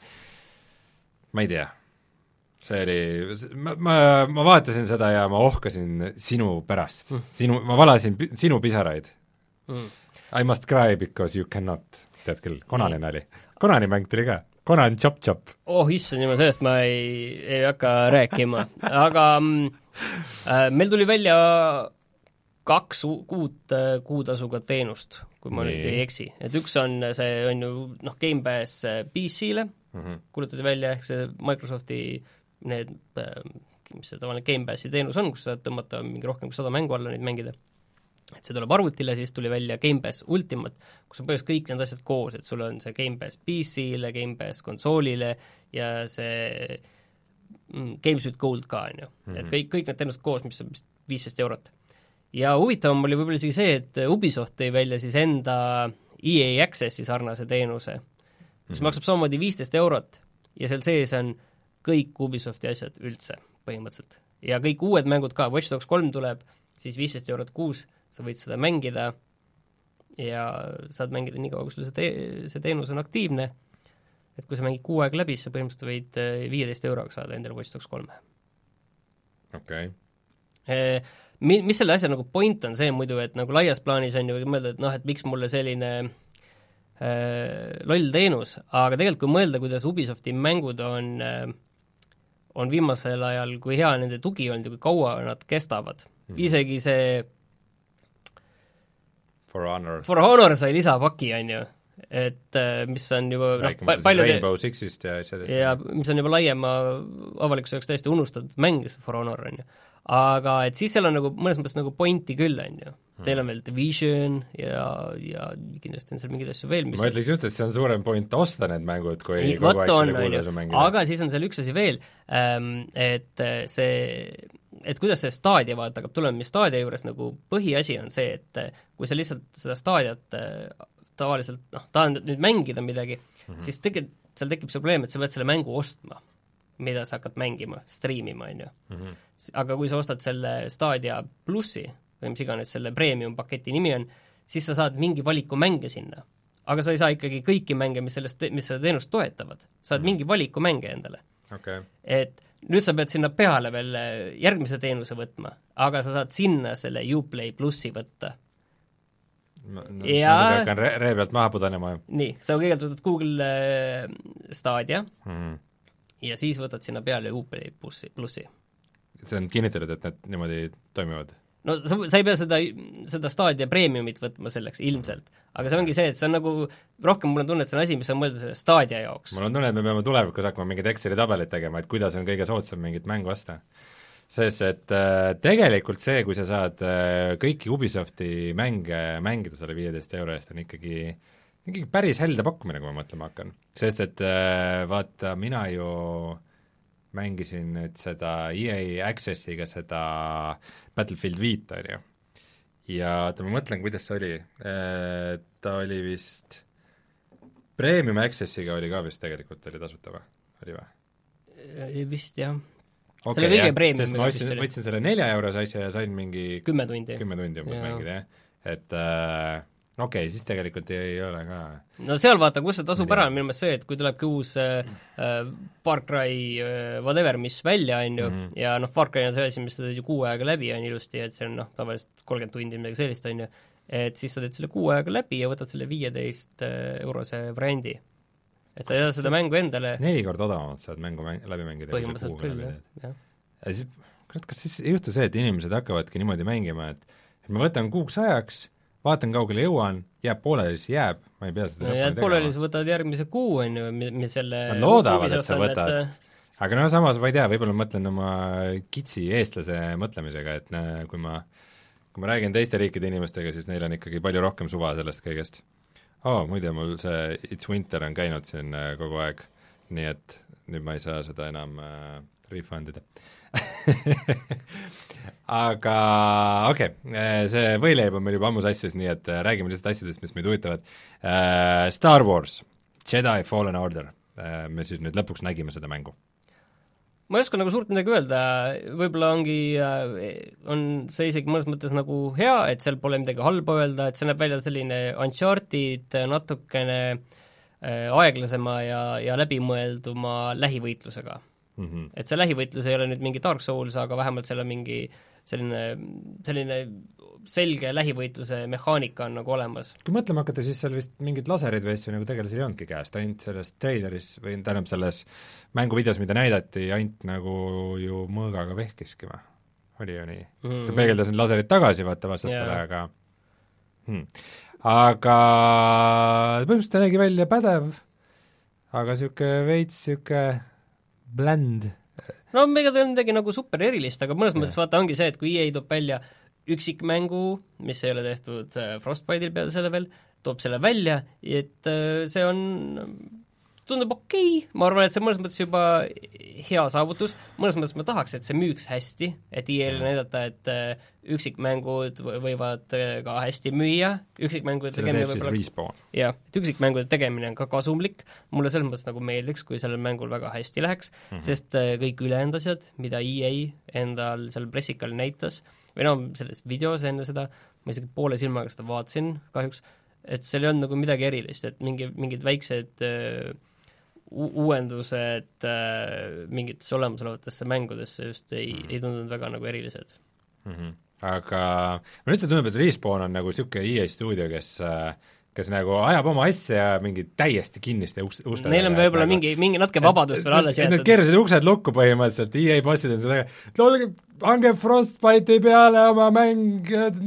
ma ei tea. See oli, ma, ma, ma vaatasin seda ja ma ohkasin sinu pärast. Mm. Sinu, ma valasin p- sinu pisaraid. Mm. I must cry because you cannot. Tead küll, Konani mm. nali. Konani mäng tuli ka. Conan Chop Chop. Oh, issand jumal, sellest ma ei, ei hakka rääkima, aga äh, meil tuli välja kaks uut äh, kuutasuga teenust, kui ma nüüd ei eksi. Et üks on, see on ju noh, Game Pass P C-le mm-hmm. kuulutati välja, ehk see Microsofti need, äh, mis see tavaline Game Passi teenus on, kus saad tõmmata mingi rohkem kui sada mängu alla neid mängida. Et see tuleb arvutile, siis tuli välja Game Pass Ultimate, kus on põhjus kõik need asjad koos, et sul on see Game Pass P C-le, Game Pass konsoolile ja see mm, Games with Gold ka, on ju. Mm-hmm. Et kõik, kõik need teenused koos, mis on vist viisteist eurot. Ja huvitavam oli võib-olla isegi see, et Ubisoft tõi välja siis enda E A Accessi sarnase teenuse, mis mm-hmm. maksab samamoodi viisteist eurot ja seal sees on kõik Ubisofti asjad üldse põhimõtteliselt. Ja kõik uued mängud ka, Watch Dogs kolm tuleb, siis viisteist eurot kuus, sa võid seda mängida ja saad mängida nii kaua, kui sul see, te- see teenus on aktiivne, et kui sa mängid kuu aega läbi, siis sa põhimõtteliselt võid viieteist euroga saada endale Watch Dogs kolme. Okei. Okay. Mi-, mis selle asja nagu point on see muidu, et nagu laias plaanis on ju mõelda, et noh, et miks mulle selline äh, loll teenus, aga tegelikult kui mõelda, kuidas Ubisofti mängud on äh, on viimasel ajal, kui hea nende tugi olnud ja kui kaua nad kestavad. Mm. Isegi see For Honor. For Honor sai lisapaki, on ju, et mis on juba noh, pa- palju Rainbow Sixist ja asjadest. Ja mis on juba laiema avalikkuse jaoks täiesti unustatud mäng, For Honor, on ju. Aga et siis seal on nagu mõnes mõttes nagu pointi küll, on ju. Teil on veel Division ja, ja kindlasti on seal mingeid asju veel, mis ma ütleks just, et see on suurem point osta need mängud, kui ei, kogu aeg selle kuuldasu mängida. Aga siis on seal üks asi veel, et see et kuidas see staadia vaata hakkab tulema, mis staadia juures nagu põhiasi on see, et kui sa lihtsalt seda staadiat tavaliselt, noh, tahad nüüd mängida midagi, mm-hmm. siis tegelikult seal tekib see probleem, et sa pead selle mängu ostma, mida sa hakkad mängima, striimima, on ju. Mm-hmm. Aga kui sa ostad selle staadia plussi, või mis iganes selle premium paketi nimi on, siis sa saad mingi valiku mänge sinna. aga sa ei saa ikkagi kõiki mänge, mis sellest, mis seda teenust toetavad. Saad mm. mingi valiku mänge endale. Okay. Et nüüd sa pead sinna peale veel järgmise teenuse võtma, aga sa saad sinna selle Uplay plussi võtta. No, no, ja hakkan re-, ree pealt maha pudanema. Nii, sa kõigepealt võtad Google äh, Stadia mm. ja siis võtad sinna peale Uplay plussi, plussi. See on kinnitatud, et need niimoodi toimivad? No sa, sa ei pea seda, seda Stadia premiumit võtma selleks ilmselt, aga see ongi see, et see on nagu, rohkem mul on tunne, et see on asi, mis on mõeldud selle Stadia jaoks. Mul on tunne, et me peame tulevikus hakkama mingid Exceli tabelit tegema, et kuidas on kõige soodsam mingit mängu osta. Sest et äh, tegelikult see, kui sa saad äh, kõiki Ubisofti mänge mängida selle viieteist euro eest, on ikkagi, ikkagi päris helde pakkumine, kui ma mõtlema hakkan. Sest et äh, vaata, mina ju mängisin nüüd seda E A Accessiga seda Battlefield viit, on ju. Ja ta, ma mõtlen, kuidas see oli. Äh, ta oli vist, Premium Accessiga oli ka vist tegelikult, oli tasuta või? Oli või? Vist, jah. Okay, selle kõige premium sest ma võtsin, võtsin selle nelja eurose asja ja sain mingi kümme tundi, kümme tundi umbes mängida, jah. Et äh, okei okay,, siis tegelikult ei, ei ole ka no seal vaata, kus see tasub ära, on minu meelest see, et kui tulebki uus äh, Far Cry äh, whatever, mis välja on ju, mm -hmm. ja noh, Far Cry on see asi, mis sa teed ju kuu aega läbi, on ilusti, et see on noh, tavaliselt kolmkümmend tundi midagi sellist, on ju, et siis sa teed selle kuu aega läbi ja võtad selle viieteist eurose variandi. Et sa ei saa seda mängu endale neli korda odavamalt saad mängu mäng, läbi mängida põhimõtteliselt küll, jah, jah. Ja siis, kas siis ei juhtu see, et inimesed hakkavadki niimoodi mängima, et, et ma võtan kuuks ajaks, vaatan kaugele jõuan, jääb pooleli, siis jääb, ma ei pea seda no jääd pooleli, sa võtad järgmise kuu, on ju, mis selle nad loodavad, et sa võtad, et... aga no samas ma ei tea, võib-olla mõtlen oma kitsi eestlase mõtlemisega, et näe, kui ma kui ma räägin teiste riikide inimestega, siis neil on ikkagi palju rohkem suva sellest kõigest. Oh, muide, mul see It's Winter on käinud siin kogu aeg, nii et nüüd ma ei saa seda enam äh, refundida. Aga okei okay., see võileib on meil juba ammu sassis, nii et räägime lihtsalt asjadest, mis meid huvitavad. äh, Star Wars, Jedi Fallen Order, äh, me siis nüüd lõpuks nägime seda mängu. Ma ei oska nagu suurt midagi öelda, võib-olla ongi, on see isegi mõnes mõttes nagu hea, et seal pole midagi halba öelda, et see näeb välja selline Uncharted natukene aeglasema ja, ja läbimõelduma lähivõitlusega. Mm -hmm. Et see lähivõitlus ei ole nüüd mingi Dark Souls, aga vähemalt seal on mingi selline, selline selge lähivõitluse mehaanika on nagu olemas. Kui mõtlema hakata, siis seal vist mingid laserid või asju nagu tegelased ei olnudki käest, ainult selles traileris või tähendab selles mänguvideos, mida näidati, ainult nagu ju mõõgaga vehkiski või? Oli ju nii mm. -hmm. Ta peegeldas need laserid tagasi, vaata vastastele yeah., aga hmm. aga põhimõtteliselt ta nägi välja pädev, aga niisugune veits niisugune bland. No ega ta ei olnud midagi nagu super erilist, aga mõnes yeah. mõttes vaata ongi see, et kui E A toob välja üksikmängu, mis ei ole tehtud Frostbite'il peale selle veel, toob selle välja, et see on, tundub okei okay., ma arvan, et see mõnes mõttes juba hea saavutus, mõnes mõttes ma tahaks, et see müüks hästi, et E A-le näidata, et üksikmängud võivad ka hästi müüa, üksikmängude tegemine võib-olla jah, et üksikmängude tegemine on ka kasumlik, mulle selles mõttes nagu meeldiks, kui sellel mängul väga hästi läheks mm, -hmm. sest kõik ülejäänud asjad, mida E A endal seal pressikal näitas, või no selles videos enne seda, ma isegi poole silmaga seda vaatasin kahjuks, et seal ei olnud nagu midagi erilist, et mingi, mingid väiksed uh, uuendused uh, mingitesse olemasolevatesse mängudesse just ei, mm. ei tundunud väga nagu erilised mm. -hmm. Aga ma üldse tundub, et Respawn on nagu niisugune E A stuudio, kes uh, kes nagu ajab oma asja ja mingi täiesti kinniste uks, uste neil on võib-olla nagu, mingi, mingi natuke vabadust veel alles jäetud. Nad keerasid uksed lukku põhimõtteliselt, E A bossid on seda, olge, hange Frostbite'i peale oma mäng,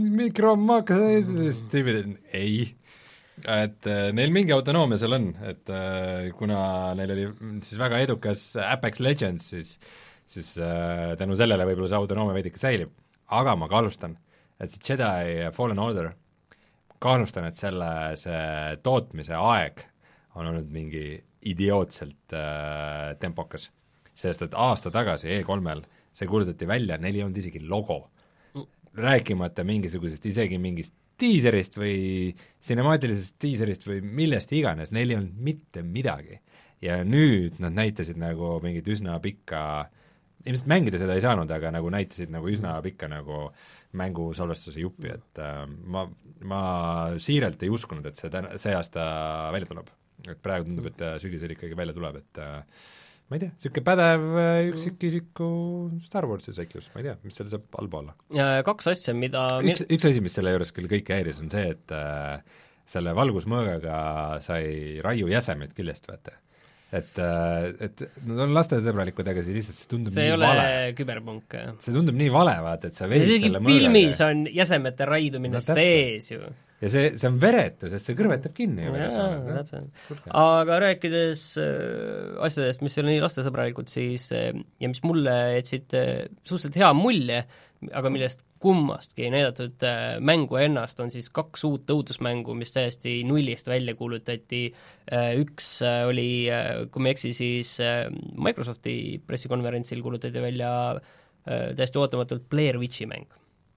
mikromakseid, tüübid, ei. Et äh, neil mingi autonoomia seal on, et äh, kuna neil oli siis väga edukas Apex Legends, siis, siis äh, tänu sellele võib-olla see autonoomia veidike säilib. Aga ma kaalustan, et see Jedi Fallen Order kaalustan, et selle, see tootmise aeg on olnud mingi idiootselt äh, tempokas. Sest et aasta tagasi E kolmel see kuulutati välja, neil ei olnud isegi logo. Rääkimata mingisugusest, isegi mingist tiiserist või cinemaatilisest tiiserist või millest iganes, neil ei olnud mitte midagi. Ja nüüd nad näitasid nagu mingit üsna pikka ilmselt mängida seda ei saanud, aga nagu näitasid nagu üsna pikka nagu mängusalvestuse juppi, et äh, ma, ma siiralt ei uskunud, et see täna, see aasta välja tuleb. Et praegu tundub, et sügisel ikkagi välja tuleb, et äh, ma ei tea, niisugune pädev üksikisiku Star Warsi seklus, ma ei tea, mis seal saab halba olla. Kaks asja, mida üks, üks asi, mis selle juures küll kõike häiris, on see, et äh, selle valgusmõõgaga sai raiu jäsemeid küljest, vaata. Et, et nad on lastesõbralikud, aga siis lihtsalt see tundub see nii ole vale. küberpunk. See tundub nii vale, vaata, et sa veid selle mõõgaga. Filmis on jäsemete raidumine no, sees ju. Ja see, see on veretu, sest see kõrvetab kinni. Jaa, täpselt. Aga rääkides äh, asjadest, mis ei ole nii lastesõbralikud, siis äh, ja mis mulle jätsid äh, suhteliselt hea mulje, aga millest kummastki ei näidatud äh, mängu ennast, on siis kaks uut õudusmängu, mis täiesti nullist välja kuulutati. Äh, üks äh, oli, äh, kui me eksi, siis äh, Microsofti pressikonverentsil kuulutati välja äh, täiesti ootamatult Blair Witchi mäng.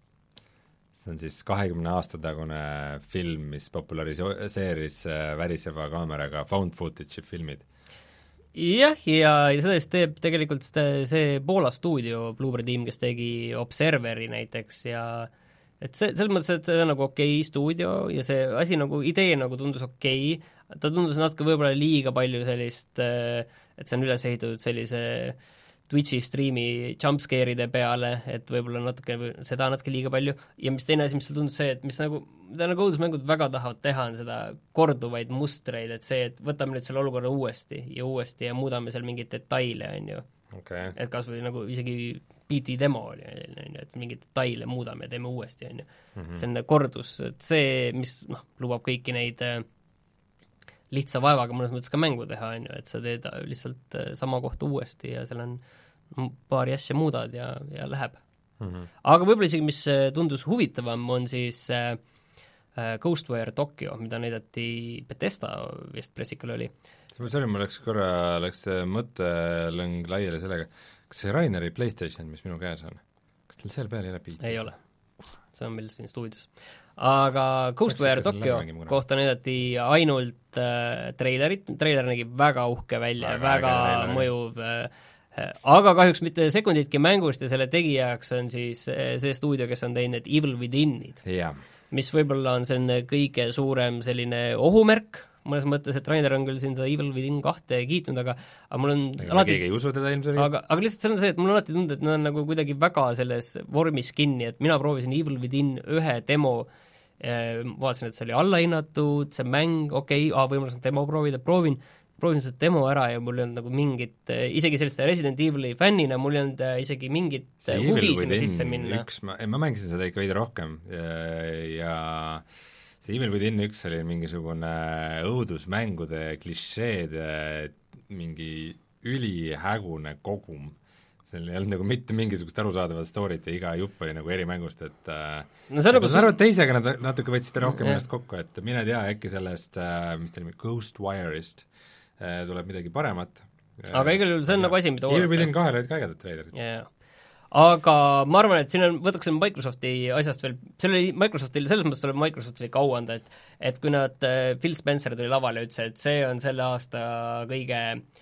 See on siis kahekümne aasta tagune film, mis populariseeris äh, väriseva kaameraga found footage'i filmid. Jah, ja, ja seda siis teeb tegelikult see, see Poola stuudio Blueberry Team, kes tegi Observeri näiteks ja et see, selles mõttes, et see on nagu okei okay stuudio ja see asi nagu, idee nagu tundus okei okay., ta tundus natuke võib-olla liiga palju sellist, et see on üles ehitatud sellise Twitchi striimi jumpscare'ide peale, et võib-olla natuke, seda natuke liiga palju, ja mis teine asi, mis tundus see, et mis nagu, mida nagu õudusmängud väga tahavad teha, on seda korduvaid mustreid, et see, et võtame nüüd selle olukorra uuesti ja uuesti ja muudame seal mingeid detaile, on ju. Okay. Et kas või nagu isegi B T demo oli, on ju, et mingeid detaile muudame ja teeme uuesti, on ju. Mm-hmm. See on kordus, et see, mis noh, lubab kõiki neid lihtsa vaevaga mõnes mõttes ka mängu teha, on ju, et sa teed lihtsalt sama kohta uuesti ja seal on paari asja muudad ja, ja läheb. Mm-hmm. Aga võib-olla isegi, mis tundus huvitavam, on siis äh, Ghostwire Tokyo, mida näidati Bethesda vist pressikal oli. Sorry, mul läks korra, läks mõttelõng laiali sellega, kas see Raineri PlayStation, mis minu käes on, kas teil seal peal ei ole piit? Ei ole, see on meil siin stuudios. Aga Ghostwire Tokyo kohta näidati ainult äh, treilerit, treiler nägi väga uhke välja, väga, väga, väga mõjuv äh, aga kahjuks mitte sekunditki mängust ja selle tegijaks on siis see stuudio, kes on teinud Evil Within'id, yeah. mis võib-olla on selline kõige suurem selline ohumärk, mõnes mõttes, et Rainer on küll siin seda Evil Within kahte kiitnud, aga, aga mul on aga alati keegi ei usu teda ilmselt. Aga, aga lihtsalt see on see, et mul on alati tundnud, et nad on nagu kuidagi väga selles vormis kinni, et mina proovisin Evil Within ühe demo, vaatasin, et see oli allahinnatud, see mäng, okei okay,, võimalus on demo proovida, proovin proovin seda demo ära ja mul ei olnud nagu mingit, isegi selliste Resident Evil'i fännina, mul ei olnud isegi mingit huvi sinna sisse minna. Üks, ma, ma mängisin seda ikka veidi rohkem ja, ja see Evil Within üks oli mingisugune õudusmängude klišeede mingi ülihägune kogum. Seal ei olnud nagu mitte mingisugust arusaadavat story't ja iga jupp oli nagu erimängust, et no see nagu ma arvan, et teisega nad natuke võtsid rohkem ennast kokku, et mine tea, äkki sellest, mis ta nimi, Ghostwire'ist tuleb midagi paremat. Aga igal juhul see on ja, nagu asi, mida oodata. Evil Within kahel olid ka ägedad treilerid. Yeah. Aga ma arvan, et siin on, võtaks Microsofti asjast veel, see oli Microsoftil, selles mõttes tuleb Microsoftile ka auanda, et et kui nad, Phil Spencer tuli lavale ja ütles, et see on selle aasta kõige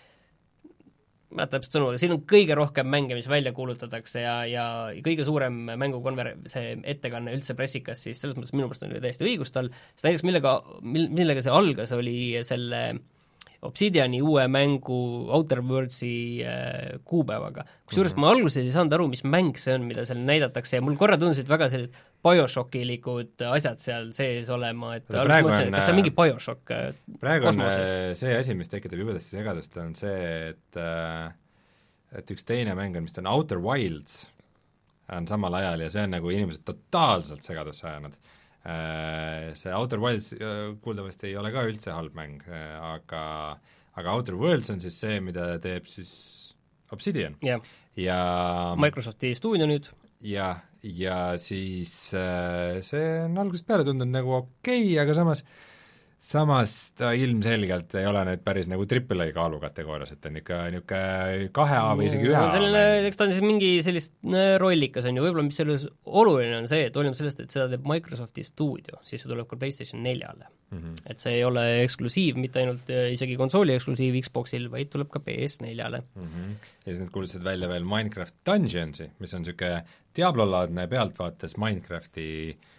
ma täpselt sõnu, siin on kõige rohkem mänge, mis välja kuulutatakse ja, ja kõige suurem mängukonver-, see ettekanne üldse pressikas, siis selles mõttes minu pärast oli täiesti õigust all, sest näiteks millega, millega see algas, oli selle Obsidiani uue mängu Outer Worldsi äh, kuupäevaga. Kusjuures mm-hmm. ma alguses ei saanud aru, mis mäng see on, mida seal näidatakse ja mul korra tundusid väga sellised BioShockilikud asjad seal sees olema, et praegu mõtlesin, on, kas see on mingi BioShock praegu kosmoses? On see asi, mis tekitab jubedasti segadust, on see, et et üks teine mäng on, mis on Outer Wilds, on samal ajal ja see on nagu inimesed totaalselt segadusse ajanud. See Outer Wilds kuuldavasti ei ole ka üldse halb mäng, aga, aga Outer Worlds on siis see, mida teeb siis Obsidian. Yeah. Ja Microsofti stuudio nüüd. Ja, ja siis see on algusest peale tundunud nagu okei okay,, aga samas samas ta ilmselgelt ei ole nüüd päris nagu triple A kaalu kategoorias, et ta on ikka niisugune kahe A või isegi ühe A. Selline, eks ta on siis mingi sellist rollikas on ju, võib-olla mis selles oluline on see, et olime sellest, et seda teeb Microsofti stuudio, siis see tuleb ka PlayStation neljale mm. -hmm. Et see ei ole eksklusiiv, mitte ainult isegi konsooli eksklusiiv Xboxil, vaid tuleb ka P S neljale mm. -hmm. Ja siis nad kuulutasid välja veel Minecraft Dungeonsi, mis on niisugune Diablo-laadne pealtvaates Minecrafti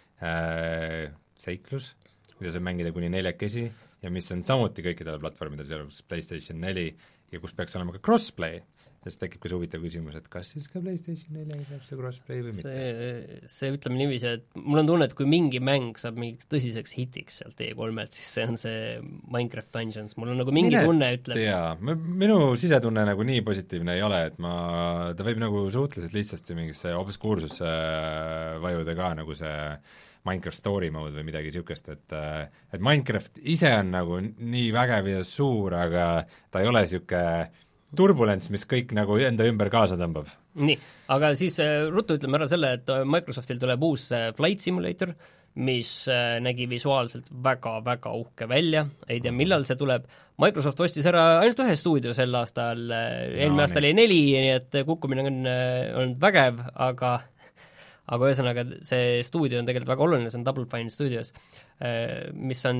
äh, seiklus, mida saab mängida kuni neljakesi ja mis on samuti kõikidele platvormidele, sealhulgas PlayStation neli ja kus peaks olema ka crossplay, sest tekib ka see huvitav küsimus, et kas siis ka PlayStation neli saab see crossplay või mitte? See, see ütleme niiviisi, et mul on tunne, et kui mingi mäng saab mingiks tõsiseks hitiks sealt E kolmelt, siis see on see Minecraft Dungeons, mul on nagu mingi Mine, tunne ütleb jaa, minu sisetunne nagu nii positiivne ei ole, et ma, ta võib nagu suhteliselt lihtsasti mingisse obskuursusse vajuda ka, nagu see Minecraft story mode või midagi niisugust, et et Minecraft ise on nagu nii vägev ja suur, aga ta ei ole niisugune turbulents, mis kõik nagu enda ümber kaasa tõmbab. Nii, aga siis ruttu ütleme ära selle, et Microsoftil tuleb uus Flight Simulator, mis nägi visuaalselt väga-väga uhke välja, ei tea, millal see tuleb. Microsoft ostis ära ainult ühe stuudio sel aastal, eelmine no, aastal oli neli, nii et kukkumine on olnud vägev, aga aga ühesõnaga see stuudio on tegelikult väga oluline, see on Double Fine Studios, mis on,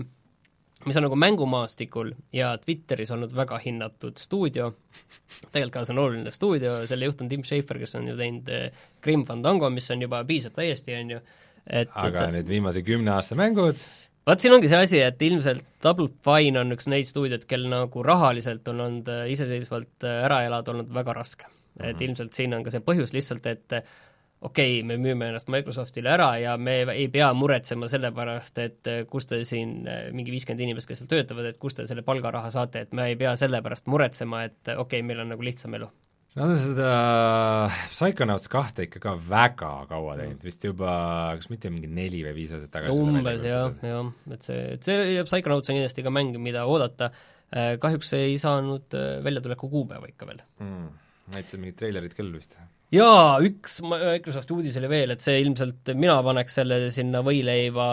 mis on nagu mängumaastikul ja Twitteris olnud väga hinnatud stuudio, tegelikult ka see on oluline stuudio, selle juht on Tim Schafer, kes on ju teinud Grim Fandango, mis on juba piisab täiesti, on ju. Et, aga et, need viimase kümne aasta mängud? Vaat siin ongi see asi, et ilmselt Double Fine on üks neid stuudiot, kel nagu rahaliselt on olnud iseseisvalt ära elada olnud väga raske. Mm-hmm. Et ilmselt siin on ka see põhjus lihtsalt, et okei okay,, me müüme ennast Microsoftile ära ja me ei pea muretsema selle pärast, et kus te siin mingi viiskümmend inimest, kes seal töötavad, et kus te selle palgaraha saate, et me ei pea selle pärast muretsema, et okei okay,, meil on nagu lihtsam elu. Nad on seda Psychonauts kahte ikka ka väga kaua teinud, vist juba, kas mitte mingi neli või viis aastat tagasi no, umbes, jah, jah, et see, et see ja Psychonauts on kindlasti ka mäng, mida oodata, kahjuks ei saanud väljatuleku kuupäeva ikka veel mm,. Näitasid mingid treilerid küll vist? Jaa, üks Microsofti uudis oli veel, et see ilmselt, mina paneks selle sinna võileiva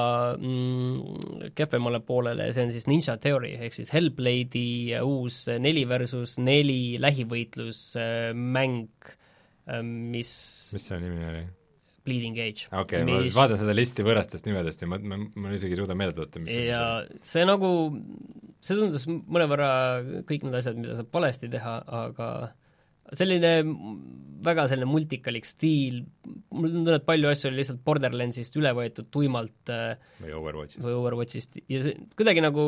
mm, kehvemale poolele, see on siis Ninja Theory, ehk siis Hellblade'i uus neli versus neli lähivõitlus mäng, mis mis see nimi oli? Bleeding Age. Okei okay, mis..., ma vaatan seda listi võõrastest nimedest ja ma, ma, ma isegi ei suuda meelde võtta, mis ja see, see nagu, see tundus mõnevõrra kõik need asjad, mida saab valesti teha, aga selline väga selline multikalik stiil, mul tundub, et palju asju oli lihtsalt Borderlandsist üle võetud tuimalt või Overwatchist, või Overwatchist ja see kuidagi nagu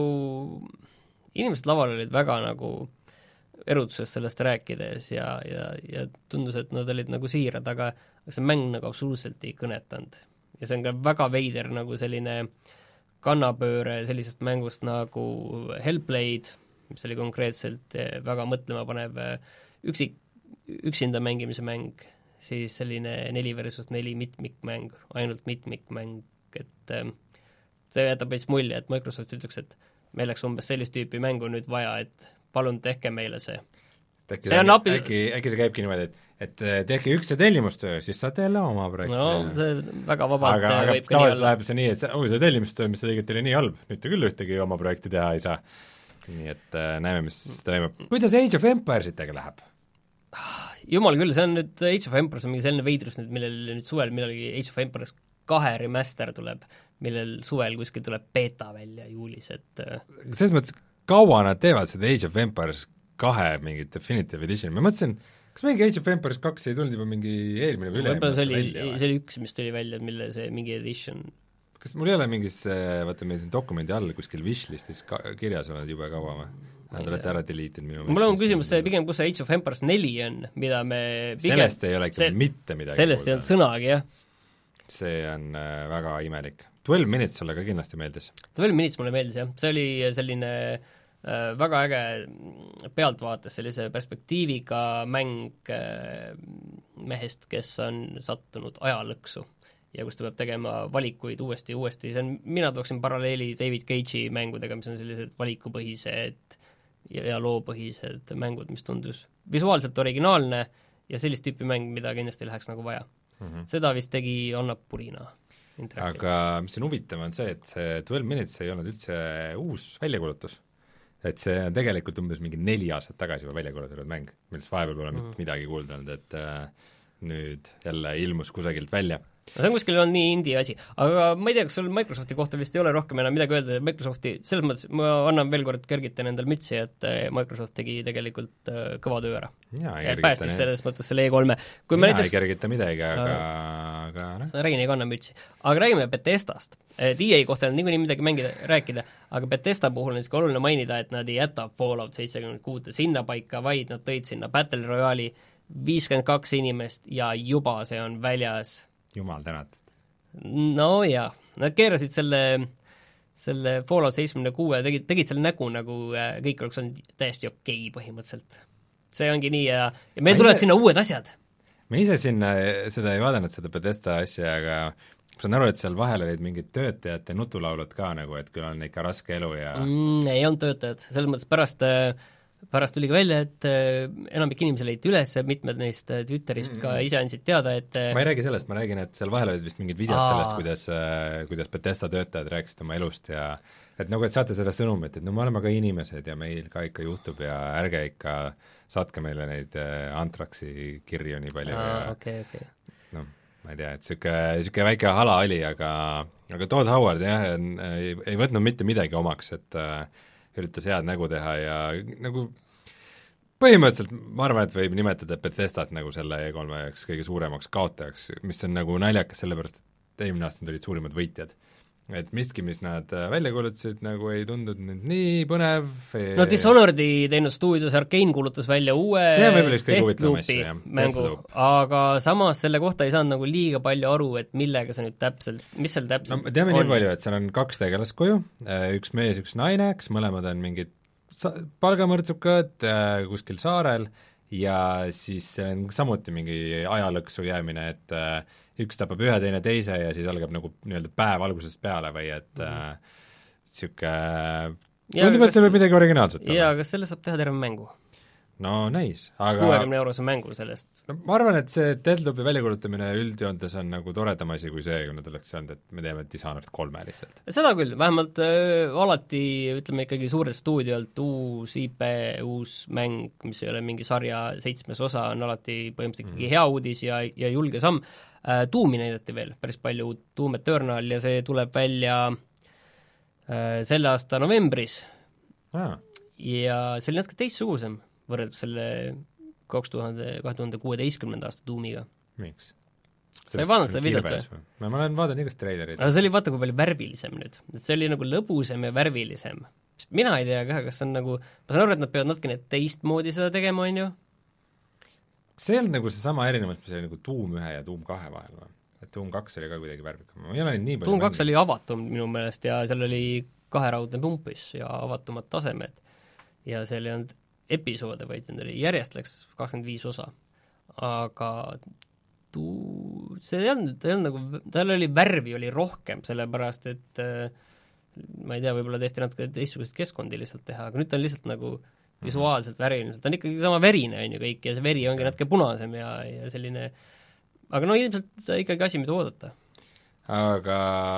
inimesed laval olid väga nagu erutusest sellest rääkides ja, ja, ja tundus, et nad olid nagu siirad, aga see mäng nagu absoluutselt ei kõnetanud. Ja see on ka väga veider nagu selline kannapööre sellisest mängust nagu Hellblade, mis oli konkreetselt väga mõtlema panev üksik üksinda mängimise mäng, siis selline neli versus neli mitmikmäng, ainult mitmikmäng, et see jätab veits mulje, et Microsoft ütleks, et meil oleks umbes sellist tüüpi mängu nüüd vaja, et palun tehke meile see. Äkki, see on äkki, äkki, äkki see käibki niimoodi, et, et tehke üks see tellimustöö, siis saate jälle oma projekti. No see väga vabalt aga, aga võib ka nii olla. Läheb see nii, et see, oh, see tellimustöö, mis te tegite, oli nii halb, nüüd te küll ühtegi oma projekti teha ei saa. Nii et äh, näeme, mis toimub. Kuidas Age of Empiresitega läheb? Jumal küll, see on nüüd Age of Empires on mingi selline veidrus nüüd, millel nüüd suvel millalgi Age of Empires kahe remaster tuleb, millel suvel kuskil tuleb beta välja juulis, et selles mõttes, kaua nad teevad seda Age of Empires kahe mingi Definitive Edition, ma mõtlesin, kas mingi Age of Empires kaks ei tulnud juba mingi eelmine või üle see oli, see oli üks, mis tuli välja, mille see mingi edition kas mul ei ole mingis, vaata meil siin dokumendi all kuskil wishlistis ka, kirjas oled juba kaua või? Nad olete ära deleted minu mul on küsimus see pigem, kus see Age of Empires neli on, mida me pigem, sellest ei ole ikka see, mitte midagi sellest ei olnud sõnagi, jah. See on äh, väga imelik. twelve minutes sulle ka kindlasti meeldis? twelve minutes mulle meeldis, jah. See oli selline äh, väga äge pealtvaates sellise perspektiiviga mäng äh, mehest, kes on sattunud ajalõksu ja kus ta peab tegema valikuid uuesti ja uuesti. See on, mina tooksin paralleeli David Cage'i mängudega, mis on sellised valikupõhised ja, ja loopõhised mängud, mis tundus visuaalselt originaalne ja sellist tüüpi mäng, mida kindlasti läheks nagu vaja. Mm-hmm. Seda vist tegi Anna Purina. aga mis on huvitav, on see, et see twelve minutes ei olnud üldse uus väljakuulutus. Et see on tegelikult umbes mingi neli aastat tagasi juba välja kuulutatud mäng, millest vahepeal pole mitte mm. midagi kuulda olnud, et äh, nüüd jälle ilmus kusagilt välja. no see on kuskil on nii indie asi, aga ma ei tea, kas sul Microsofti kohta vist ei ole rohkem enam midagi öelda, Microsofti, selles mõttes ma annan veel kord kergitan endal mütsi, et Microsoft tegi tegelikult äh, kõva töö ära. ja päästis selles mõttes selle E kolme. Kui mina näiteks... ei kergita midagi, aga, aga noh. sa räägin, ei kanna mütsi. Aga räägime Bethesdast. Et E A kohta on niikuinii midagi mängida, rääkida, aga Bethesda puhul on niisugune oluline mainida, et nad ei jäta Fallout seitsekümmend kuus sinna paika, vaid nad tõid sinna Battle Royale'i viiskümmend kaks inimest ja juba see on väljas. Jumal tänatud. No jaa, nad keerasid selle, selle Fallout seitsekümmend kuus ja tegid, tegid selle nägu, nagu kõik oleks olnud täiesti okei põhimõtteliselt. See ongi nii ja, ja meil tulevad sinna uued asjad. Me ise sinna seda ei vaadanud, seda Bethesda asja, aga ma saan aru, et seal vahel olid mingid töötajate nutulaulud ka nagu, et küll on ikka raske elu ja mm, ei olnud töötajad, selles mõttes pärast pärast tuli ka välja, et enamik inimesi leiti üles, mitmed neist Twitterist ka ise andsid teada, et ma ei räägi sellest, ma räägin, et seal vahel olid vist mingid videod Aa. sellest, kuidas, kuidas Bethesda töötajad rääkisid oma elust ja et nagu, et saate seda sõnumit, et no me oleme ka inimesed ja meil ka ikka juhtub ja ärge ikka saatke meile neid Antraxi kirju nii palju Aa, ja okay, okay. noh, ma ei tea, et niisugune, niisugune väike hala oli, aga aga Todd Howard jah, ei, ei võtnud mitte midagi omaks, et äh, üritas head nägu teha ja nagu põhimõtteliselt ma arvan, et võib nimetada Bethesdat nagu selle E kolme jaoks kõige suuremaks kaotajaks, mis on nagu naljakas, sellepärast et eelmine aasta olid suurimad võitjad. Et miski, mis nad välja kuulutasid, nagu ei tundnud nüüd nii põnev no Dishonored'i teinud stuudios Arkane kuulutas välja uue Deathloopi mängu, aga samas selle kohta ei saanud nagu liiga palju aru, et millega see nüüd täpselt, mis seal täpselt no, teame on. Nii palju, et seal on kaks tegelast koju, üks mees, üks naine, kes mõlemad on mingid palgamõrtsukad kuskil saarel ja siis on samuti mingi ajalõksu jäämine, et üks tapab ühe, teine teise ja siis algab nagu nii-öelda päev algusest peale või et niisugune mm. äh, tundub, et see võib midagi originaalset jaa, kas selle saab teha terve mängu? No näis, aga kuuekümne eurose mängu sellest no, ma arvan, et see Deathloopi väljakuulutamine üldjoontes on nagu toredam asi kui see, kui nad oleks saanud, et me teeme Dishonored kolme lihtsalt. Seda küll, vähemalt äh, alati ütleme ikkagi suurelt stuudiolt uus I P, uus mäng, mis ei ole mingi sarja seitsmes osa, on alati põhimõtteliselt ikkagi mm. hea uudis ja, ja julge samm. äh, Tuumi näidati veel päris palju, Doom Eternal ja see tuleb välja äh, selle aasta novembris ah. ja see oli natuke teistsugusem võrreldes selle kaks tuhande, kahe tuhande kuueteistkümnenda aasta Doomiga. Miks? sa ei vaadanud seda videot või? ma olen vaadanud igast treilerit. aga see oli vaata kui palju värvilisem nüüd, et see oli nagu lõbusam ja värvilisem. mina ei tea ka, kas see on nagu, ma saan aru, et nad peavad natukene teistmoodi seda tegema, on ju? see ei olnud nagu seesama erinevus, mis oli nagu Doom ühe ja Doom kahe vahel või? Et Doom kaks oli ka kuidagi värvikam, ma ei ole nii palju Doom kaks oli avatum minu meelest ja seal oli kaheraudne pumpis ja avatumad tasemed ja seal ei olnud episoode, vaid oli, järjest läks kakskümmend viis osa. Aga tuu, see ei olnud, ta ei olnud nagu, tal oli värvi oli rohkem, sellepärast et ma ei tea, võib-olla tehti natuke teistsugust keskkondi lihtsalt teha, aga nüüd ta on lihtsalt nagu visuaalselt värviline, ta on ikkagi sama verine, on ju kõik, ja see veri ongi natuke punasem ja, ja selline, aga no ilmselt ikkagi asi, mida oodata. Aga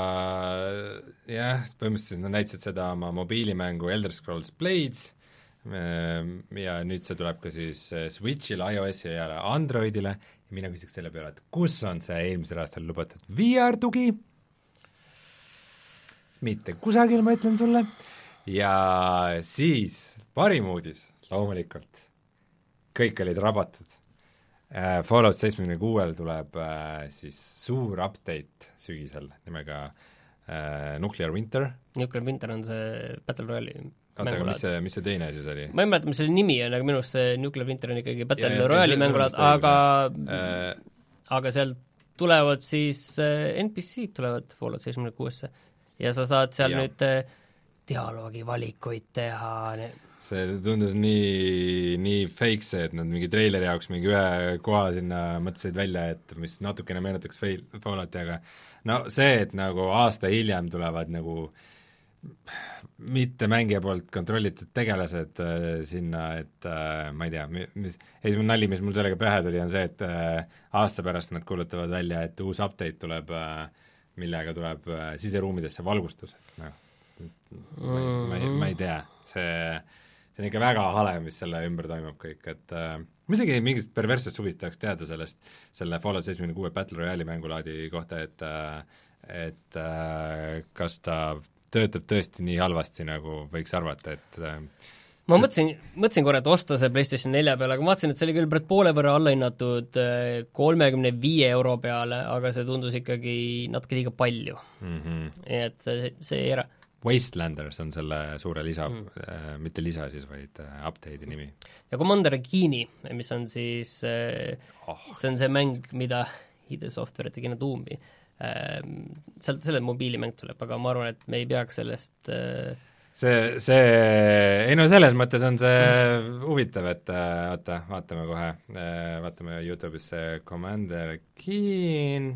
jah, põhimõtteliselt nad näitasid seda oma mobiilimängu Elder Scrolls Blades ja nüüd see tuleb ka siis Switch'ile, iOS-i ja Androidile ja mina küsiks selle peale, et kus on see eelmisel aastal lubatud V R-tugi? Mitte kusagil, ma ütlen sulle. Ja siis parim uudis, loomulikult, kõik olid rabatud. Fallout seitsekümmend kuus tuleb siis suur update sügisel nimega Nuclear Winter. Nuclear Winter on see Battle Royale'i oota, aga mis see, mis see teine siis oli? ma ei mäleta, mis selle nimi on, aga minu arust see Nuclear Winter on ikkagi Battle Royale'i mängulaad, aga äh, aga seal tulevad siis äh, N P C-d tulevad Fallout seitsekümmend kuusse ja sa saad seal ja. nüüd äh, dialoogivalikuid teha. See tundus nii, nii fake see, et nad mingi treileri jaoks mingi ühe koha sinna mõtlesid välja, et mis natukene meenutaks Fallouti, aga no see, et nagu aasta hiljem tulevad nagu mitte mängija poolt kontrollitud tegelased äh, sinna, et äh, ma ei tea, mis, esimene nali, mis mul sellega pähe tuli, on see, et äh, aasta pärast nad kuulutavad välja, et uus update tuleb äh, millega tuleb äh, siseruumidesse valgustus, et noh, ma ei, ma ei, ma ei tea, see see on ikka väga hale, mis selle ümber toimub kõik, et äh, ma isegi mingist perverssest huvist tahaks teada sellest, selle Fallout seitsekümmend kuue Battle Royale'i mängulaadi kohta, et äh, et äh, kas ta töötab tõesti nii halvasti, nagu võiks arvata, et äh, ma mõtlesin, mõtlesin korra, et osta see PlayStation nelja peale, aga ma vaatasin, et see oli küll praegu poole võrra allahinnatud kolmekümne viie euro peale, aga see tundus ikkagi natuke liiga palju mm. -hmm. et see, see ei era. Wastelanders on selle suure lisa mm., äh, mitte lisa siis, vaid äh, update'i nimi. ja Commander Keen'i, mis on siis äh, oh, see on see mäng, mida I D Software tegi nad Doomi äh,, sealt selle mobiilimäng tuleb, aga ma arvan, et me ei peaks sellest äh, see, see, ei no selles mõttes on see mm. huvitav, et äh, oota, vaatame kohe äh,, vaatame YouTube'is see Commander Keen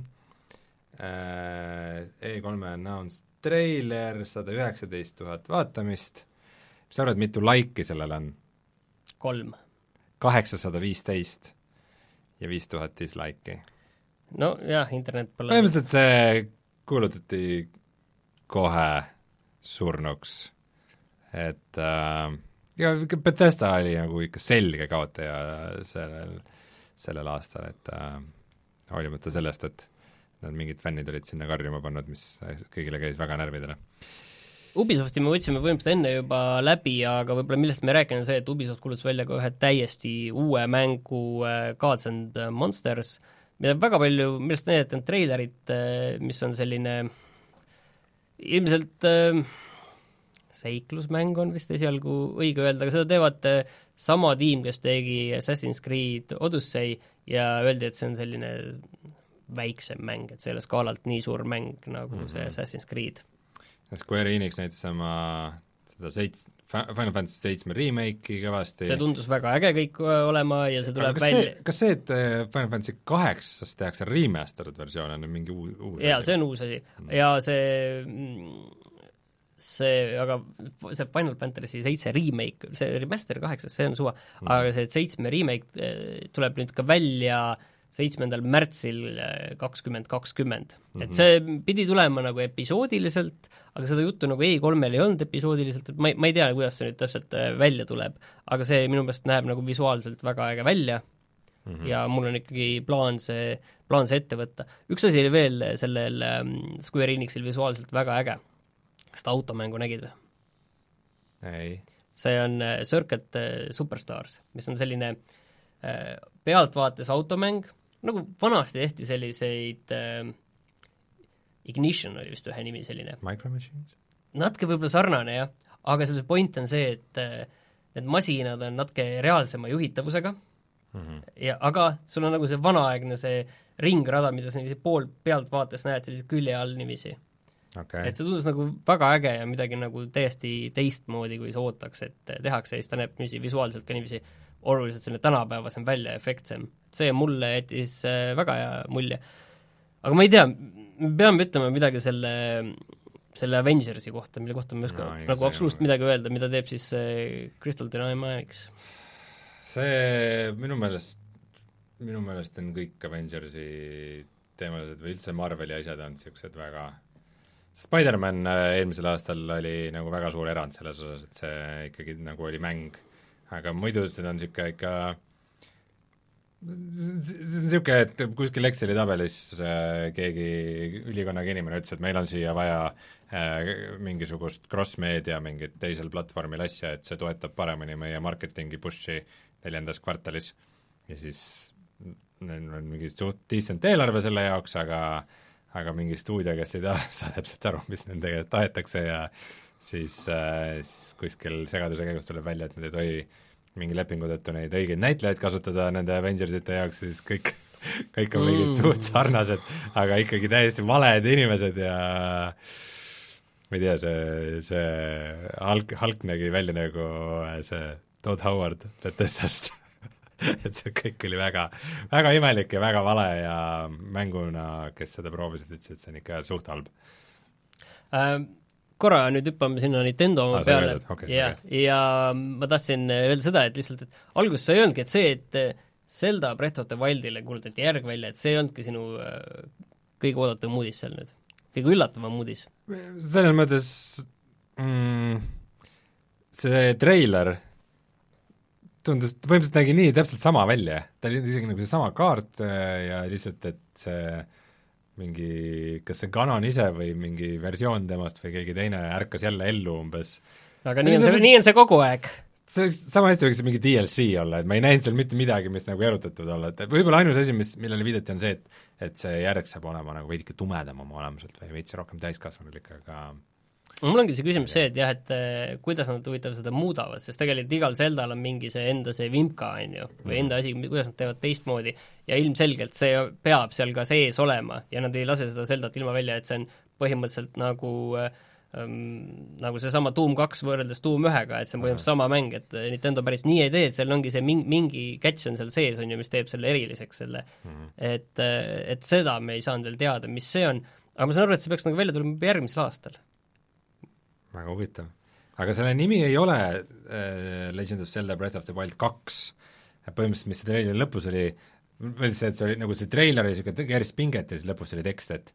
äh, E kolme announced treiler, sada üheksateist tuhat vaatamist, mis sa arvad, mitu laiki sellel on? kolm. kaheksasada viisteist ja viis tuhat dislike'i. no jah, internet pole põhimõtteliselt see kuulutati kohe surnuks, et äh, ja Bethesda oli nagu ikka selge kaotaja sellel, sellel aastal, et äh, hoolimata sellest, et nad mingid fännid olid sinna karjuma pannud, mis kõigile käis väga närvidele. Ubisofti me võtsime põhimõtteliselt enne juba läbi, aga võib-olla millest me räägime, see, et Ubisoft kuulutas välja ka ühe täiesti uue mängu Gods and Monsters, mida väga palju, millest näidati on treilerit, mis on selline ilmselt seiklusmäng on vist esialgu õige öelda, aga seda teevad sama tiim, kes tegi Assassin's Creed Odyssey ja öeldi, et see on selline väiksem mäng, et see ei ole skaalalt nii suur mäng nagu mm -hmm. see Assassin's Creed. Square Enix näitas oma seda seits-, Final Fantasy seitsme remake'i kõvasti. see tundus väga äge kõik olema ja see tuleb kas välja see, kas see, et Final Fantasy kaheksast tehakse remastered versioon, on mingi uus, uus jaa, see on uus asi mm. ja see see, aga see Final Fantasy seitse remake, see remaster kaheksas, see on suva mm., aga see seitsme remake tuleb nüüd ka välja seitsmendal märtsil kakskümmend kakskümmend. Mm-hmm. et see pidi tulema nagu episoodiliselt, aga seda juttu nagu E kolmel ei olnud episoodiliselt, et ma ei, ma ei tea, kuidas see nüüd täpselt välja tuleb, aga see minu meelest näeb nagu visuaalselt väga äge välja mm-hmm. ja mul on ikkagi plaan see, plaan see ette võtta. Üks asi oli veel sellel Square Enixil visuaalselt väga äge. Kas ta automängu nägid või? ei. See on Circuit Superstars, mis on selline pealtvaates automäng, nagu vanasti tehti selliseid äh, Ignition oli vist ühe nimi selline. Micro Machines? Natuke võib-olla sarnane, jah, aga selle point on see, et äh, need masinad on natuke reaalsema juhitavusega mm-hmm. ja aga sul on nagu see vanaaegne see ringrada, mida sa pool pealtvaates näed sellise külje all niiviisi. Okay. Et see tundus nagu väga äge ja midagi nagu täiesti teistmoodi, kui sa ootaks, et tehakse ja siis ta näeb niiviisi visuaalselt ka niiviisi oluliselt selline tänapäevasem välja efektsem. see mulle jättis väga hea mulje. Aga ma ei tea, me peame ütlema midagi selle, selle Avengersi kohta, mille kohta ma ei oska no, nagu absoluutselt midagi öelda, mida teeb siis Crystal Dynamics. See minu meelest, minu meelest on kõik Avengersi teemalised või üldse Marveli asjad on niisugused väga Spider-Man eelmisel aastal oli nagu väga suur erand selles osas, et see ikkagi nagu oli mäng, aga muidu see on niisugune ikka see on niisugune, et kuskil Exceli tabelis äh, keegi ülikonnaga inimene ütles, et meil on siia vaja äh, mingisugust cross-media mingit teisel platvormil asja, et see toetab paremini meie marketingi push'i neljandas kvartalis ja siis neil on mingi suht decent eelarve selle jaoks, aga aga mingi stuudio, kes ei taha, saa täpselt aru, mis nendega tahetakse ja siis, äh, siis kuskil segaduse käigus tuleb välja, et nad ei tohi mingi lepingu tõttu neid õigeid näitlejaid kasutada nende Avengersite jaoks, siis kõik, kõik on mingid mm. suht sarnased, aga ikkagi täiesti valed inimesed ja ma ei tea, see, see Hulk, Hulk nägi välja nagu see Todd Howard Bethesdast et see kõik oli väga, väga imelik ja väga vale ja mänguna, kes seda proovisid, ütlesid, et see on ikka suht halb ähm. Korra nüüd hüppame sinna Nintendo ah, peale okay, ja, okay. ja ma tahtsin öelda seda, et lihtsalt, et alguses sa ei öelnudki, et see, et Zelda Breath of the Wildile kuulutati järg välja, et see ei olnudki sinu kõige oodatum uudis seal nüüd? kõige üllatavam uudis? Selles mõttes mm, see treiler tundus, põhimõtteliselt nägi nii täpselt sama välja, ta oli isegi nagu seesama kaart ja lihtsalt, et see mingi, kas see kanon ise või mingi versioon temast või keegi teine ärkas jälle ellu umbes. aga nii on see, nii on see kogu aeg. See võiks, sama hästi võiks see mingi D L C olla, et ma ei näinud seal mitte midagi, mis nagu erutatud olla, et võib-olla ainus asi, mis, millele viidati, on see, et et see järg saab olema nagu veidike tumedam oma olemuselt või veits rohkem täiskasvanulik, aga mul ongi see küsimus see, et jah, et kuidas nad huvitav seda muudavad, sest tegelikult igal Zeldal on mingi see enda see vimka, on ju, või enda asi, kuidas nad teevad teistmoodi, ja ilmselgelt see peab seal ka sees olema ja nad ei lase seda Zeldat ilma välja, et see on põhimõtteliselt nagu ähm, nagu seesama Doom kaks võrreldes Doom ühega, et see on põhimõtteliselt sama mäng, et Nintendo päris nii ei tee, et seal ongi see mingi, mingi catch on seal sees, on ju, mis teeb selle eriliseks, selle mm-hmm. et, et seda me ei saanud veel teada, mis see on, aga ma saan aru, et see peaks nagu välja tulema järgmisel aastal. Väga huvitav. Aga selle nimi ei ole äh, Legend of Zelda Breath of the Wild kaks, põhimõtteliselt mis see treileri lõpus oli, mõtlesin, et see oli nagu see treiler oli niisugune järjest pinget ja siis lõpus oli tekst, et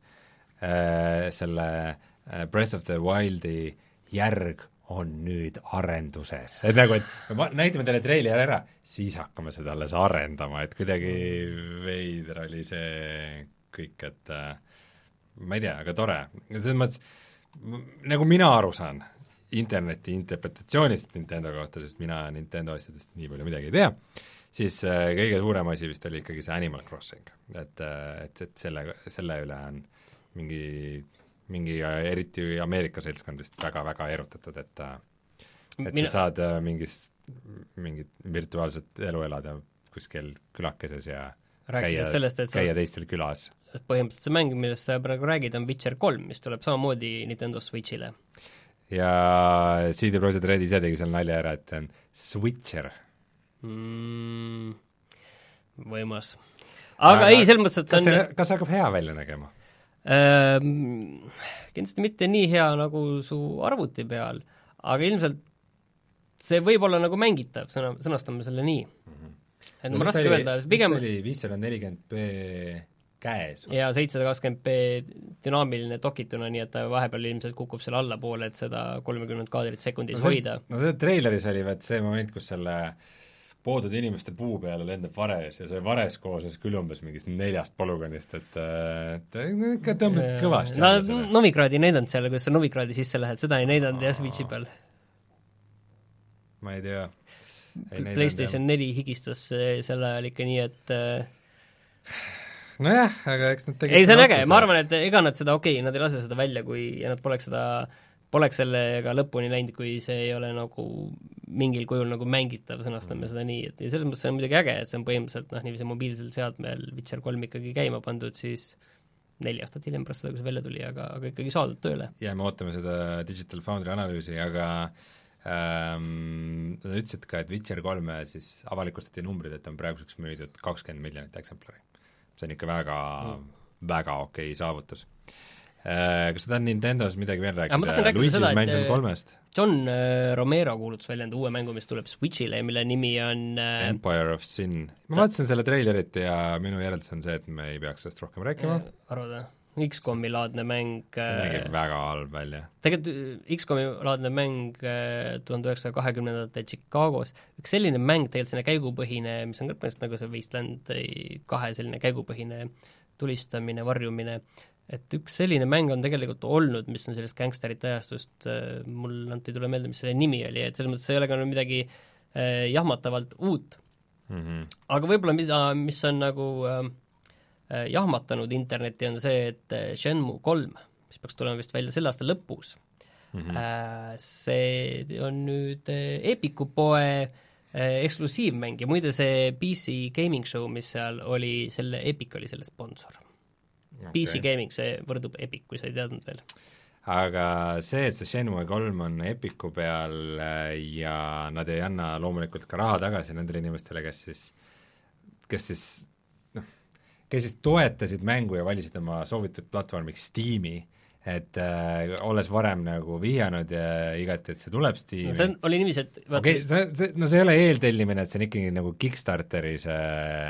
äh, selle äh, Breath of the Wildi järg on nüüd arenduses. Et nagu, et ma, näitame teile treileri ära, siis hakkame seda alles arendama, et kuidagi veider oli see kõik, et äh, ma ei tea, aga tore. Selles mõttes nagu mina aru saan interneti interpretatsioonist Nintendo kohta, sest mina Nintendo asjadest nii palju midagi ei tea, siis äh, kõige suurem asi vist oli ikkagi see Animal Crossing, et, et, et selle, selle üle on mingi, mingi eriti Ameerika seltskond vist väga-väga erutatud, et et mina... sa saad mingist, mingit virtuaalset elu elada kuskil külakeses ja käia, sellest, käia sa... teistel külas. Põhimõtteliselt see mäng, millest sa praegu räägid, on Witcher kolm, mis tuleb samamoodi Nintendo Switchile. Ja C D Projekt Red ise tegi seal nalja ära, et on Switcher mm,. Võimas. Aga, aga ei, selles mõttes, et kas see on... Kas see hakkab hea välja nägema? Ähm, kindlasti mitte nii hea nagu su arvuti peal, aga ilmselt see võib olla nagu mängitav, sõna, sõnastame selle nii. Mm-hmm. Et no, ma raske öelda, pigem... Vist oli viissada nelikümmend p käes. Ja seitsesada kakskümmend p dünaamiline dokituna, nii et ta vahepeal ilmselt kukub selle allapoole, et seda kolmekümmend kaadrit sekundis no, hoida. No see treileris oli vaat see moment, kus selle poodud inimeste puu peale lendab vares ja see vares kooses küll umbes mingist neljast polügonist, et ta ikka tõmbasid kõvasti. Nad no, Novigradi ei näidanud seal, kuidas sa Novigradi sisse lähed, seda ei näidanud jah Switchi peal. Ma ei tea. Ei PlayStation neli higistas selle ajal ikka nii, et nojah, aga eks nad tegid ei, see on äge, ma arvan, et ega nad seda, okei okay,, nad ei lase seda välja, kui ja nad poleks seda, poleks sellega lõpuni läinud, kui see ei ole nagu mingil kujul nagu mängitav, sõnastame seda nii, et ja selles mõttes see on muidugi äge, et see on põhimõtteliselt noh, niiviisi mobiilsel seadmel Witcher kolm ikkagi käima pandud, siis neli aastat hiljem pärast seda, kui see välja tuli, aga, aga ikkagi saadud tööle. Ja me ootame seda Digital Foundry analüüsi, aga ähm, nad ütlesid ka, et Witcher kolme siis avalikustati numbrid, et on praeguseks müüdud kakskümmend miljonit eksemplari. See on ikka väga mm., väga okei okay saavutus. Kas seda on Nintendos midagi veel rääkida? Luigi's Mansion kolmest? John Romero kuulutas välja enda uue mängu, mis tuleb Switchile, mille nimi on Empire of Sin. Ma vaatasin selle treilerit ja minu järeldus on see, et me ei peaks sellest rohkem rääkima. Arvada, X COM-i laadne mäng see nägib väga halb välja. Tegelikult X COM-i laadne mäng tuhande üheksasaja kahekümnendate Chicagos, üks selline mäng tegelikult selline käigupõhine, mis on kõrgpõhjast nagu see Wasteland kahe selline käigupõhine tulistamine, varjumine, et üks selline mäng on tegelikult olnud, mis on sellest gangsterite ajastust, mul anti ei tule meelde, mis selle nimi oli, et selles mõttes ei ole ka midagi eh, jahmatavalt uut mm-hmm. aga võib-olla mida, mis on nagu eh, jahmatanud interneti, on see, et Shenmue kolm, mis peaks tulema vist välja selle aasta lõpus mm-hmm. eh, see on nüüd Epiku poe eh, eksklusiivmäng ja muide see P C Gaming Show, mis seal oli, selle Epic oli selle sponsor. Okay. P C Gaming, see võrdub Epic, kui sa ei teadnud veel. Aga see, et see Shenmue kolm on Epiku peal ja nad ei anna loomulikult ka raha tagasi nendele inimestele, kes siis, kes siis, noh, kes siis toetasid mängu ja valisid oma soovitud platvormiks Steam'i, et äh, olles varem nagu vihjanud ja igati, et see tuleb Steam'i. No see on, oli niiviisi, et vaat... okay, see, see, no see ei ole eeltellimine, et see on ikkagi nagu Kickstarteri see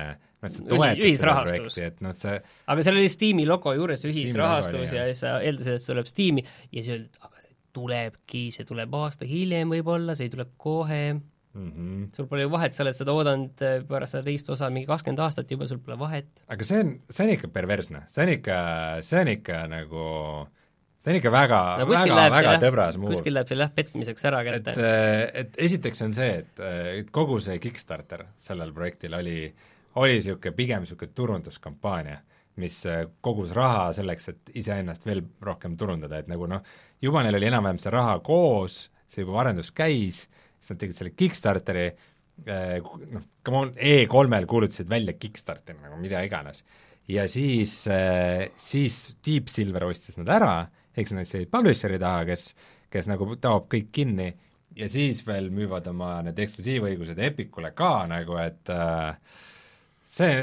ühisrahastus. Et noh, see aga seal oli Steam'i logo juures ühisrahastus ja siis sa eeldasid, et see tuleb Steam'i ja siis öeldid, aga see tulebki, see tuleb aasta hiljem võib-olla, see ei tule kohe mm. -hmm. Sul pole ju vahet, sa oled seda oodanud pärast seda teist osa mingi kakskümmend aastat juba, sul pole vahet. aga see on, see on ikka perversne, see on ikka, see on ikka nagu see on ikka väga no,, väga, väga tõbras muu. Kuskil läheb see jah petmiseks ära kätte. Et, et esiteks on see, et, et kogu see Kickstarter sellel projektil oli, oli niisugune pigem niisugune turunduskampaania, mis kogus raha selleks, et iseennast veel rohkem turundada, et nagu noh, juba neil oli enam-vähem see raha koos, see juba arendus käis, siis nad tegid selle Kickstarteri, noh, come on, E kolmel kuulutasid välja Kickstarteri, nagu mida iganes. Ja siis, siis Deep Silver ostis nad ära, eks nad see publisheri taha, kes, kes nagu taob kõik kinni ja siis veel müüvad oma need eksklusiivõigused Epicule ka nagu, et äh, see,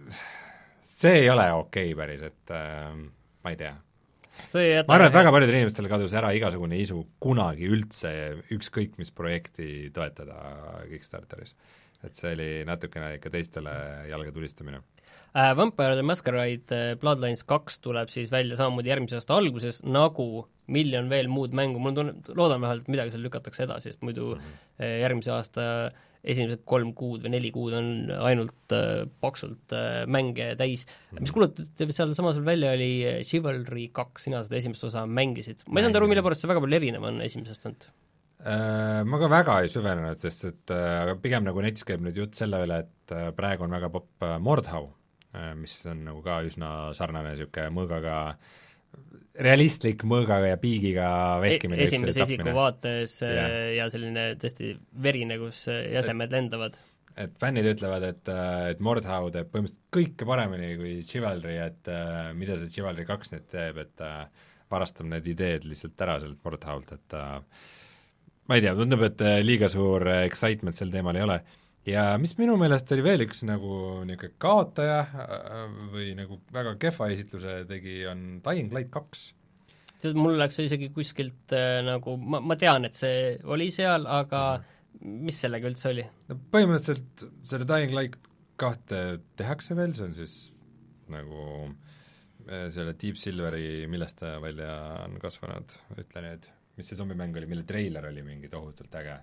see ei ole okei päris, et äh, ma ei tea. ma arvan, et väga paljudel inimestel kadus ära igasugune isu kunagi üldse ükskõik mis projekti toetada Kickstarteris. Et see oli natukene ikka teistele jalga tulistamine. Uh, Vampire the Masquerade uh, Bloodlines kaks tuleb siis välja samamoodi järgmise aasta alguses, nagu miljon veel muud mängu, mul tunne, loodan vähemalt, et midagi seal lükatakse edasi, sest muidu mm -hmm. uh, järgmise aasta esimesed kolm kuud või neli kuud on ainult uh, paksult uh, mänge täis mm. -hmm. Mis kuulutati seal samas veel välja, oli Chivalry kaks, sina seda esimest osa mängisid. Ma ei saanud aru, mille pärast see väga palju erinev on esimesest olnud. Uh, ma ka väga ei süvenenud, sest et uh, pigem nagu netis käib nüüd jutt selle üle, et uh, praegu on väga popp uh, Mordhau, mis on nagu ka üsna sarnane niisugune mõõgaga, realistlik mõõgaga ja piigiga vehkimine e. Esimese isiku vaates yeah. ja selline tõesti verine, kus jäsemed et, lendavad. Et fännid ütlevad, et, et Mordhau teeb põhimõtteliselt kõike paremini kui Chivalry, et uh, mida see Chivalry kaks nüüd teeb, et uh, varastab need ideed lihtsalt ära sealt Mordhault, et uh, ma ei tea, tundub, et liiga suur excitement sel teemal ei ole. Ja mis minu meelest oli veel üks nagu niisugune kaotaja või nagu väga kehva esitluse tegi, on Dying Light kaks. Tead, mul läks isegi kuskilt äh, nagu, ma, ma tean, et see oli seal, aga mm. mis sellega üldse oli? No põhimõtteliselt selle Dying Light kahte tehakse veel, see on siis nagu selle Deep Silveri, millest ta välja on kasvanud, ütle nüüd, mis see zombimäng oli, mille treiler oli mingi tohutult äge?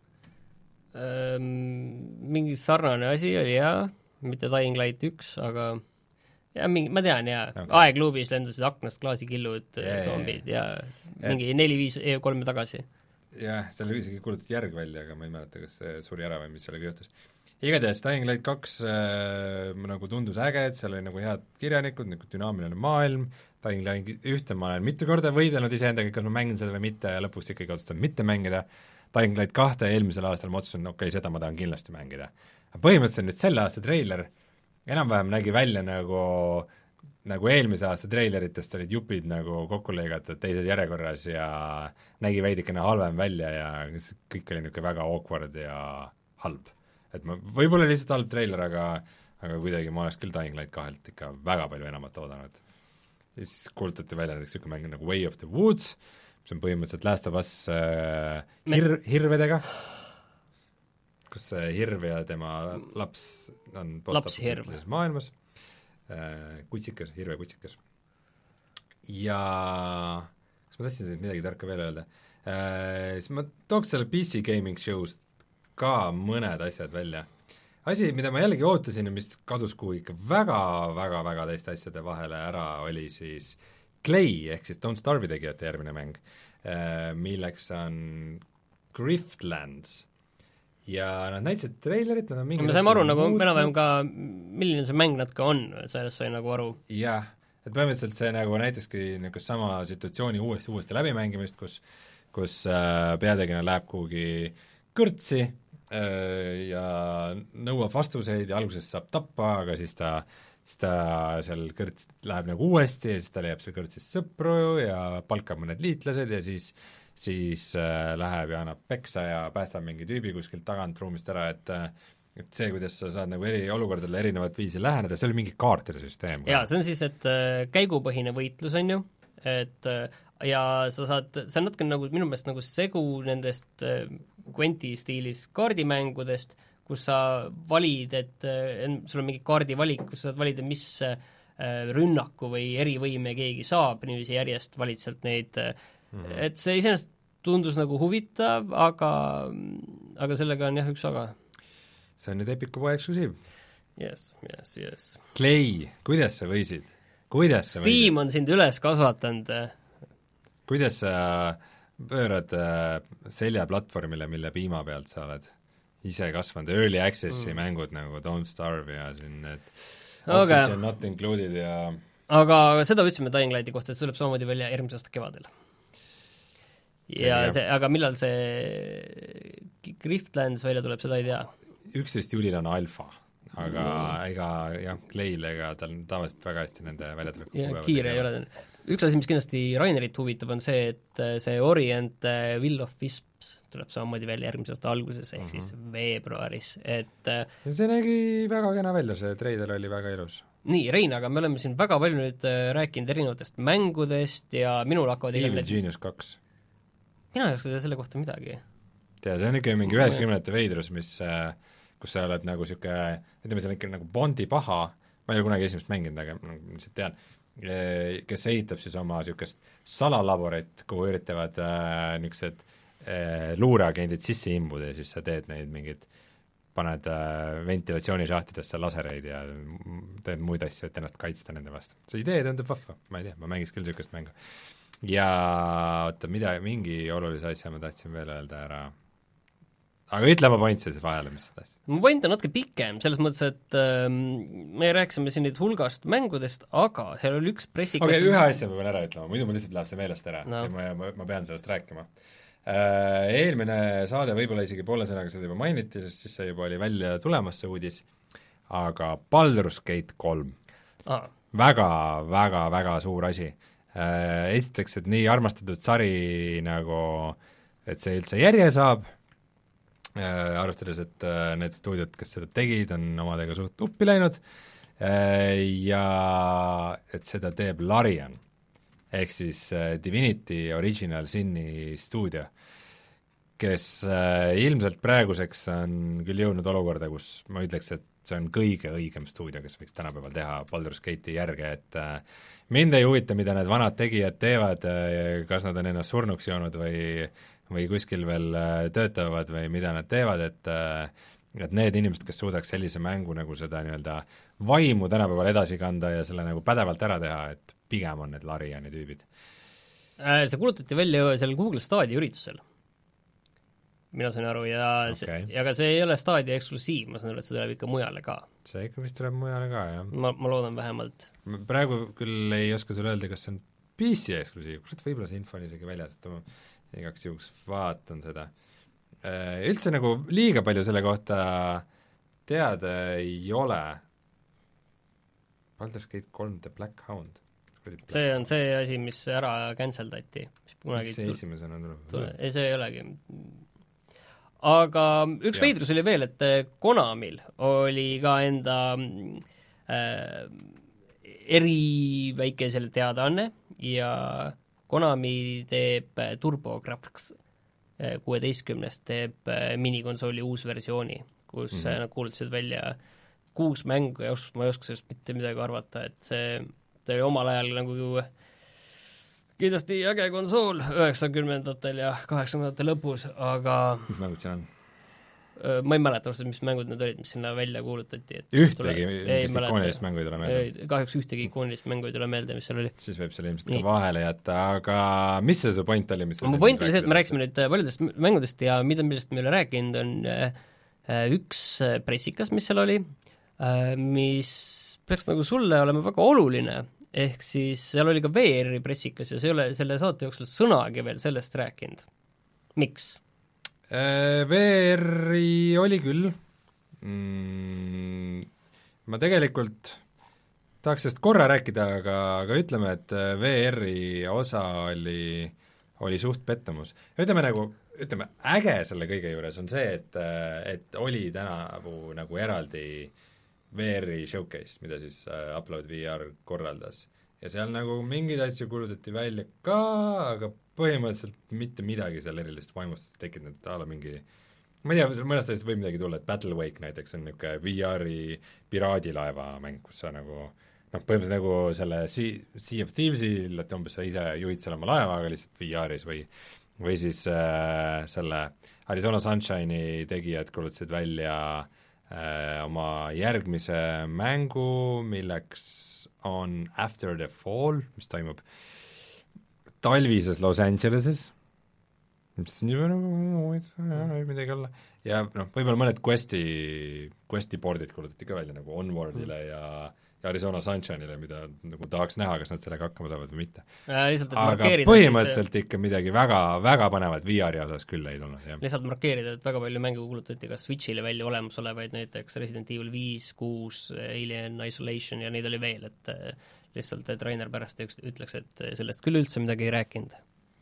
Mingi sarnane asi oli jaa, mitte Dying Light üks, aga jah, mingi, ma tean jaa okay., aegluubis lendasid aknast klaasikillud yeah, zombid ja, ja mingi neli-viis E kolme tagasi. Jah, seal oli isegi kuulutati järg välja, aga ma ei mäleta, kas see suri ära või mis sellega juhtus. Igatahes Dying Light kaks äh, nagu tundus äge, et seal oli nagu head kirjanikud, nagu dünaamiline maailm, Dying Light ühte ma olen mitu korda võidelnud iseendaga, kas ma mängin seda või mitte ja lõpuks ikkagi otsustan mitte mängida. Dying Light kahte eelmisel aastal ma otsustasin, okei okay,, seda ma tahan kindlasti mängida. Põhimõtteliselt nüüd selle aasta treiler enam-vähem nägi välja nagu, nagu eelmise aasta treileritest olid jupid nagu kokku lõigatud teises järjekorras ja nägi veidikene halvem välja ja kõik oli niisugune väga awkward ja halb. Et ma, võib-olla lihtsalt halb treiler, aga, aga kuidagi ma oleks küll Dying Light kahelt ikka väga palju enamat oodanud. Ja siis kuulutati välja näiteks niisugune mäng nagu Way of the Woods, see on põhimõtteliselt Last of Us äh, hir-, hirvedega, kus see hirv ja tema laps on lapshirv maailmas, äh, kutsikas, hirve kutsikas. Ja kas ma tahtsin siin midagi tarka veel öelda äh,, siis ma tooks selle P C Gaming Show'st ka mõned asjad välja. Asi, mida ma jällegi ootasin ja mis kadus kuhu ikka väga-väga-väga teiste asjade vahele ära, oli siis Clay, ehk siis Don't Starve'i tegijate järgmine mäng, milleks on Griftlands. Ja nad näitasid treilerit, nad on mingi... Me saime aru nagu enam-vähem ka, milline see mäng nad ka on, sellest sai nagu aru. Jah, et põhimõtteliselt see nagu näitaski nagu sama situatsiooni uuesti, uuesti läbimängimist, kus, kus äh, peategijana läheb kuhugi kõrtsi äh, ja nõuab vastuseid ja alguses saab tappa, aga siis ta siis ta seal kõrts läheb nagu uuesti ja siis ta leiab seal kõrtsis sõpru ja palkab mõned liitlased ja siis, siis äh, läheb ja annab peksa ja päästab mingi tüübi kuskilt tagant ruumist ära, et et see, kuidas sa saad nagu eri olukordadele erinevat viisi läheneda, see oli mingi kaartide süsteem. Jaa, see on siis, et äh, käigupõhine võitlus on ju, et äh, ja sa saad, see on natuke nagu minu meelest nagu segu nendest äh, Quenti stiilis kaardimängudest, kus sa valid, et sul on mingi kaardivalik, kus sa saad valida, mis rünnaku või erivõime keegi saab, niiviisi järjest valid sealt neid mm., et see iseenesest tundus nagu huvitav, aga aga sellega on jah üks aga. See on nüüd Epiku poe eksklusiiv. Yes, yes, yes. Clay, kuidas sa võisid? Kuidas sa Steam võisid? on sind üles kasvatanud. Kuidas sa pöörad selja platvormile, mille piima pealt sa oled ise kasvanud, early access'i mm. mängud nagu Don't Starve ja siin need Oxygen okay. Not Included ja aga seda ütlesime Dying Lighti kohta, et see tuleb samamoodi välja järgmise aasta kevadel. See, ja see, aga millal see Griftlands välja tuleb, seda ei tea. üksteist juulil on alfa, aga mm. ega jah, Clay'l ega tal tavaliselt väga hästi nende väljatulek ja kiire ei ole. Üks asi, mis kindlasti Rainerit huvitab, on see, et see Orient Will of Wisps tuleb samamoodi välja järgmise aasta alguses, ehk mm-hmm. siis veebruaris, et see nägi väga kena välja, see treider oli väga ilus. Nii, Rein, aga me oleme siin väga palju nüüd rääkinud erinevatest mängudest ja minul hakkavad Evil Genius kaks. Mina ei oska teha selle kohta midagi. Tea, see on ikka mingi üheksakümnendate veidrus, mis, kus sa oled nagu siuke, ütleme, see on ikka nagu Bondi paha, ma ei ole kunagi esimest mänginud, aga ma lihtsalt tean, kes ehitab siis oma niisugust salalaborit, kuhu üritavad äh, niisugused äh, luureagendid sisse imbuda ja siis sa teed neid mingid, paned äh, ventilatsioonishaahtidesse lasereid ja teed muid asju, et ennast kaitsta nende vastu. See idee tundub vahva, ma ei tea, ma mängiks küll niisugust mängu. Ja oota, mida, mingi olulise asja ma tahtsin veel öelda ära. Aga ütle ma point siis vahele, mis sa tahtsid. Mu point on natuke pikem, selles mõttes, et äh, me rääkisime siin nüüd hulgast mängudest, aga seal oli üks pressikas okei okay,, ühe asja ma pean ära ütlema, muidu ma lihtsalt läheb see meelest ära no. ja ma, ma, ma pean sellest rääkima. Äh, eelmine saade võib-olla isegi poole sõnaga seda juba mainiti, sest siis see juba oli välja tulemas, see uudis, aga Baldur's Gate kolm ah. väga, väga, väga suur asi. Äh, esiteks, et nii armastatud sari nagu, et see üldse järje saab, Äh, arvestades, et äh, need stuudiod, kes seda tegid, on omadega suht uppi läinud äh, ja et seda teeb Larian, ehk siis äh, Divinity Original Sin'i stuudio, kes äh, ilmselt praeguseks on küll jõudnud olukorda, kus ma ütleks, et see on kõige õigem stuudio, kes võiks tänapäeval teha Baldur's Gate'i järge, et äh, mind ei huvita, mida need vanad tegijad teevad äh,, kas nad on ennast surnuks joonud või või kuskil veel töötavad või mida nad teevad, et et need inimesed, kes suudaks sellise mängu nagu seda nii-öelda vaimu tänapäeval edasi kanda ja selle nagu pädevalt ära teha, et pigem on need Lariani tüübid. See kuulutati välja seal Google Stadia üritusel, mina sain aru, ja okay. see, ja ka see ei ole Stadia eksklusiiv, ma saan aru, et see tuleb ikka mujale ka. See ikka vist tuleb mujale ka, jah. Ma, ma loodan vähemalt. Praegu küll ei oska sulle öelda, kas see on P C eksklusiiv, kurat, võib-olla see info on isegi väljas, et ma igaks juhuks vaatan seda. Üldse nagu liiga palju selle kohta teada ei ole. Baldur's Gate kolm The Black Hound. Black see on see asi, mis ära canceldati. Mis see esimesena tuleb? Ei, see ei olegi. Aga üks ja. veidrus oli veel, et Konamil oli ka enda äh, eri väike selle teadaanne ja Konami teeb TurboGrafx kuueteistkümnest teeb minikonsooli uus versiooni, kus mm -hmm. nad kuulutasid välja kuus mängu ja ma ei oska sellest mitte midagi arvata, et see, see oli omal ajal nagu kindlasti äge konsool üheksakümnendatel ja kaheksakümnendatel lõpus, aga mis mängud seal on? Ma ei mäleta, mis mängud need olid, mis sinna välja kuulutati. Ühtegi ikoonilist mängu ei tule meelde? Kahjuks ühtegi ikoonilist mängu ei tule meelde, mis seal oli. Siis võib selle ilmselt ka vahele jätta, aga mis see su point oli? Mu point oli see, et me rääkisime nüüd paljudest mängudest ja mida, millest me ei ole rääkinud, on üks pressikas, mis seal oli, mis peaks nagu sulle olema väga oluline, ehk siis seal oli ka V R-i pressikas ja see ei ole selle saate jooksul sõnagi veel sellest rääkinud. Miks? V R-i oli küll mm,, ma tegelikult tahaks sellest korra rääkida, aga, aga ütleme, et V R-i osa oli, oli suht pettumus. ütleme nagu, ütleme, äge selle kõige juures on see, et, et oli tänavu nagu eraldi V R-i showcase, mida siis Upload V R korraldas. Ja seal nagu mingeid asju kuulutati välja ka, aga põhimõtteliselt mitte midagi seal erilist vaimustust tekkinud, et ala mingi ma ei tea, mõnest asjast võib midagi tulla, et Battle Wake näiteks on niisugune V R-i piraadilaeva mäng, kus sa nagu noh, põhimõtteliselt nagu selle Sea, sea of Thieves'il, et umbes sa ise juhid seal oma laeva, aga lihtsalt V R-is või või siis äh, selle Arizona Sunshine'i tegijad kuulutasid välja äh, oma järgmise mängu, milleks on After the Fall, mis toimub talvises Los Angeleses, mis nii nagu võib midagi olla, ja noh, võib-olla mõned Questi, Questi board'id kuulutati ka välja nagu Onwardile mm. ja ja Arizona Sunshine'ile, mida nagu tahaks näha, kas nad sellega hakkama saavad või mitte. Lihtsalt, aga põhimõtteliselt siis... ikka midagi väga, väga põnevat V R-i osas küll ei tulnud, jah. Lihtsalt markeerida, et väga palju mängu kuulutati ka Switch'ile välja olemasolevaid, näiteks Resident Evil viis, kuus, Alien Isolation ja neid oli veel, et lihtsalt, et Rainer pärast üks, ütleks, et sellest küll üldse midagi ei rääkinud.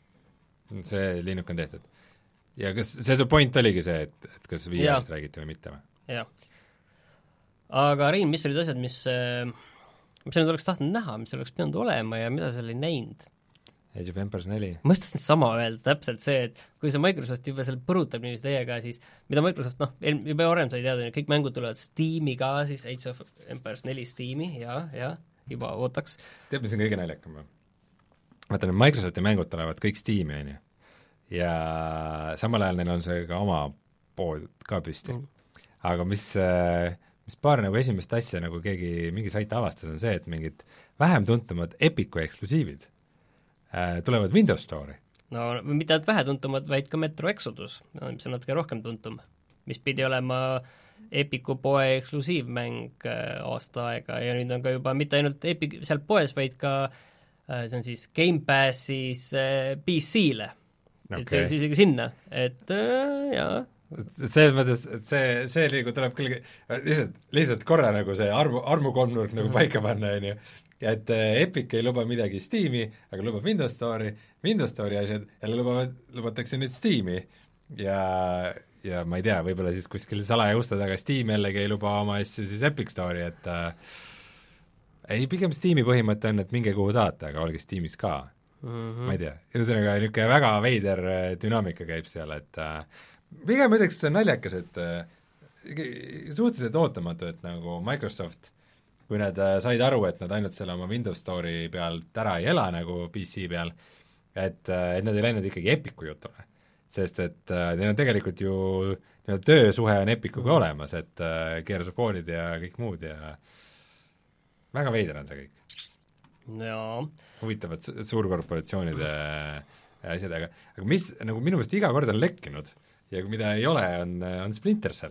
See linnuk on tehtud. Ja kas see su point oligi see, et, et kas V R-ist räägiti või mitte või? Jah. Aga Rein, mis olid asjad, mis, mis sa nüüd oleks tahtnud näha, mis oleks pidanud olema ja mida sa oli näinud? Age of Empires neli. Ma mõtlesin sama öelda, täpselt see, et kui see Microsoft juba seal põrutab niiviisi teiega, siis mida Microsoft, noh, juba varem sai teada, kõik mängud tulevad Steam'i ka, siis Age of Empires neli Steam'i, ja, ja, juba ootaks. Tead, mis on kõige naljakam? Vaata, need Microsofti mängud tulevad kõik Steam'i, on ju. Ja samal ajal neil on see ka oma pood ka püsti. Mm. Aga mis... mis paar nagu esimest asja nagu keegi, mingi sait avastas, on see, et mingid vähem tuntumad Epicu eksklusiivid äh, tulevad Windows Store'i. No mitte ainult vähetuntumad, vaid ka Metro Exodus, mis on natuke rohkem tuntum, mis pidi olema Epicu poe eksklusiivmäng äh, aasta aega ja nüüd on ka juba mitte ainult Epic seal poes, vaid ka äh, see on siis Game Passis äh, P C-le okay.. Et see on siis isegi sinna, et äh, jaa selles mõttes, et see, see liigu tuleb küll lihtsalt, lihtsalt korra nagu see armu, armukolmnurk nagu paika panna, on ju, et Epic ei luba midagi Steam'i, aga lubab Windows Store'i, Windows Store'i asjad jälle lubavad, lubatakse nüüd Steam'i ja, ja ma ei tea, võib-olla siis kuskil salaja uste taga Steam jällegi ei luba oma asju siis Epic Store'i, et äh, ei, pigem Steam'i põhimõte on, et minge kuhu tahate, aga olge Steam'is ka mm. -hmm. Ma ei tea, ühesõnaga niisugune väga veider dünaamika käib seal, et äh, pigem muideks see on naljakas, et äh, suhteliselt ootamatu, et nagu Microsoft, kui nad äh, said aru, et nad ainult selle oma Windows Store'i pealt ära ei ela nagu P C peal, et, äh, et nad ei läinud ikkagi Epicu jutule. Sest et äh, neil on tegelikult ju nii-öelda töösuhe on Epicuga mm. olemas, et äh, keerasupoolid ja kõik muud ja väga veider on see kõik. Jaa. Huvitavad su- suurkorporatsioonide asjad, aga, aga mis nagu minu meelest iga kord on lekkinud ja mida ei ole, on, on Splinter Cell.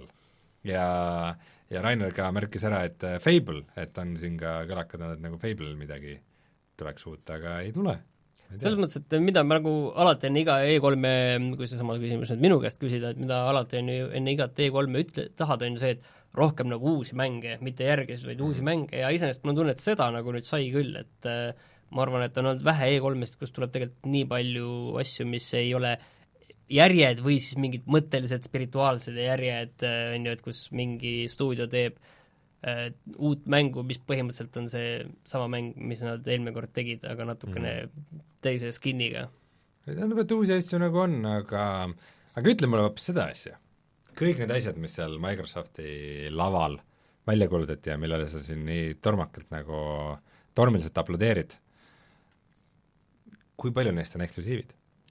Ja, ja Rainer ka märkis ära, et Fable, et on siin ka kõlakad, et nagu Fable midagi tuleks uut, aga ei tule. Selles mõttes, et mida ma nagu alati enne iga E kolme, kui see sama küsimus nüüd minu käest küsida, et mida alati on ju enne igat E kolme ütle, tahad, on ju see, et rohkem nagu uusi mänge, mitte järgis, vaid uusi mm. mänge ja iseenesest mul on tunne, et seda nagu nüüd sai küll, et äh, ma arvan, et on olnud vähe E kolmest, kus tuleb tegelikult nii palju asju, mis ei ole järjed või siis mingid mõttelised spirituaalsed järjed, on ju, et kus mingi stuudio teeb äh, uut mängu, mis põhimõtteliselt on see sama mäng, mis nad eelmine kord tegid, aga natukene mm. teise skinniga. Tähendab, et uusi asju nagu on, aga aga ütle mulle hoopis seda asja. Kõik need asjad, mis seal Microsofti laval välja kuulutati ja millele sa siin nii tormakalt nagu tormiliselt aplodeerid, kui palju neist on eksklusiivid?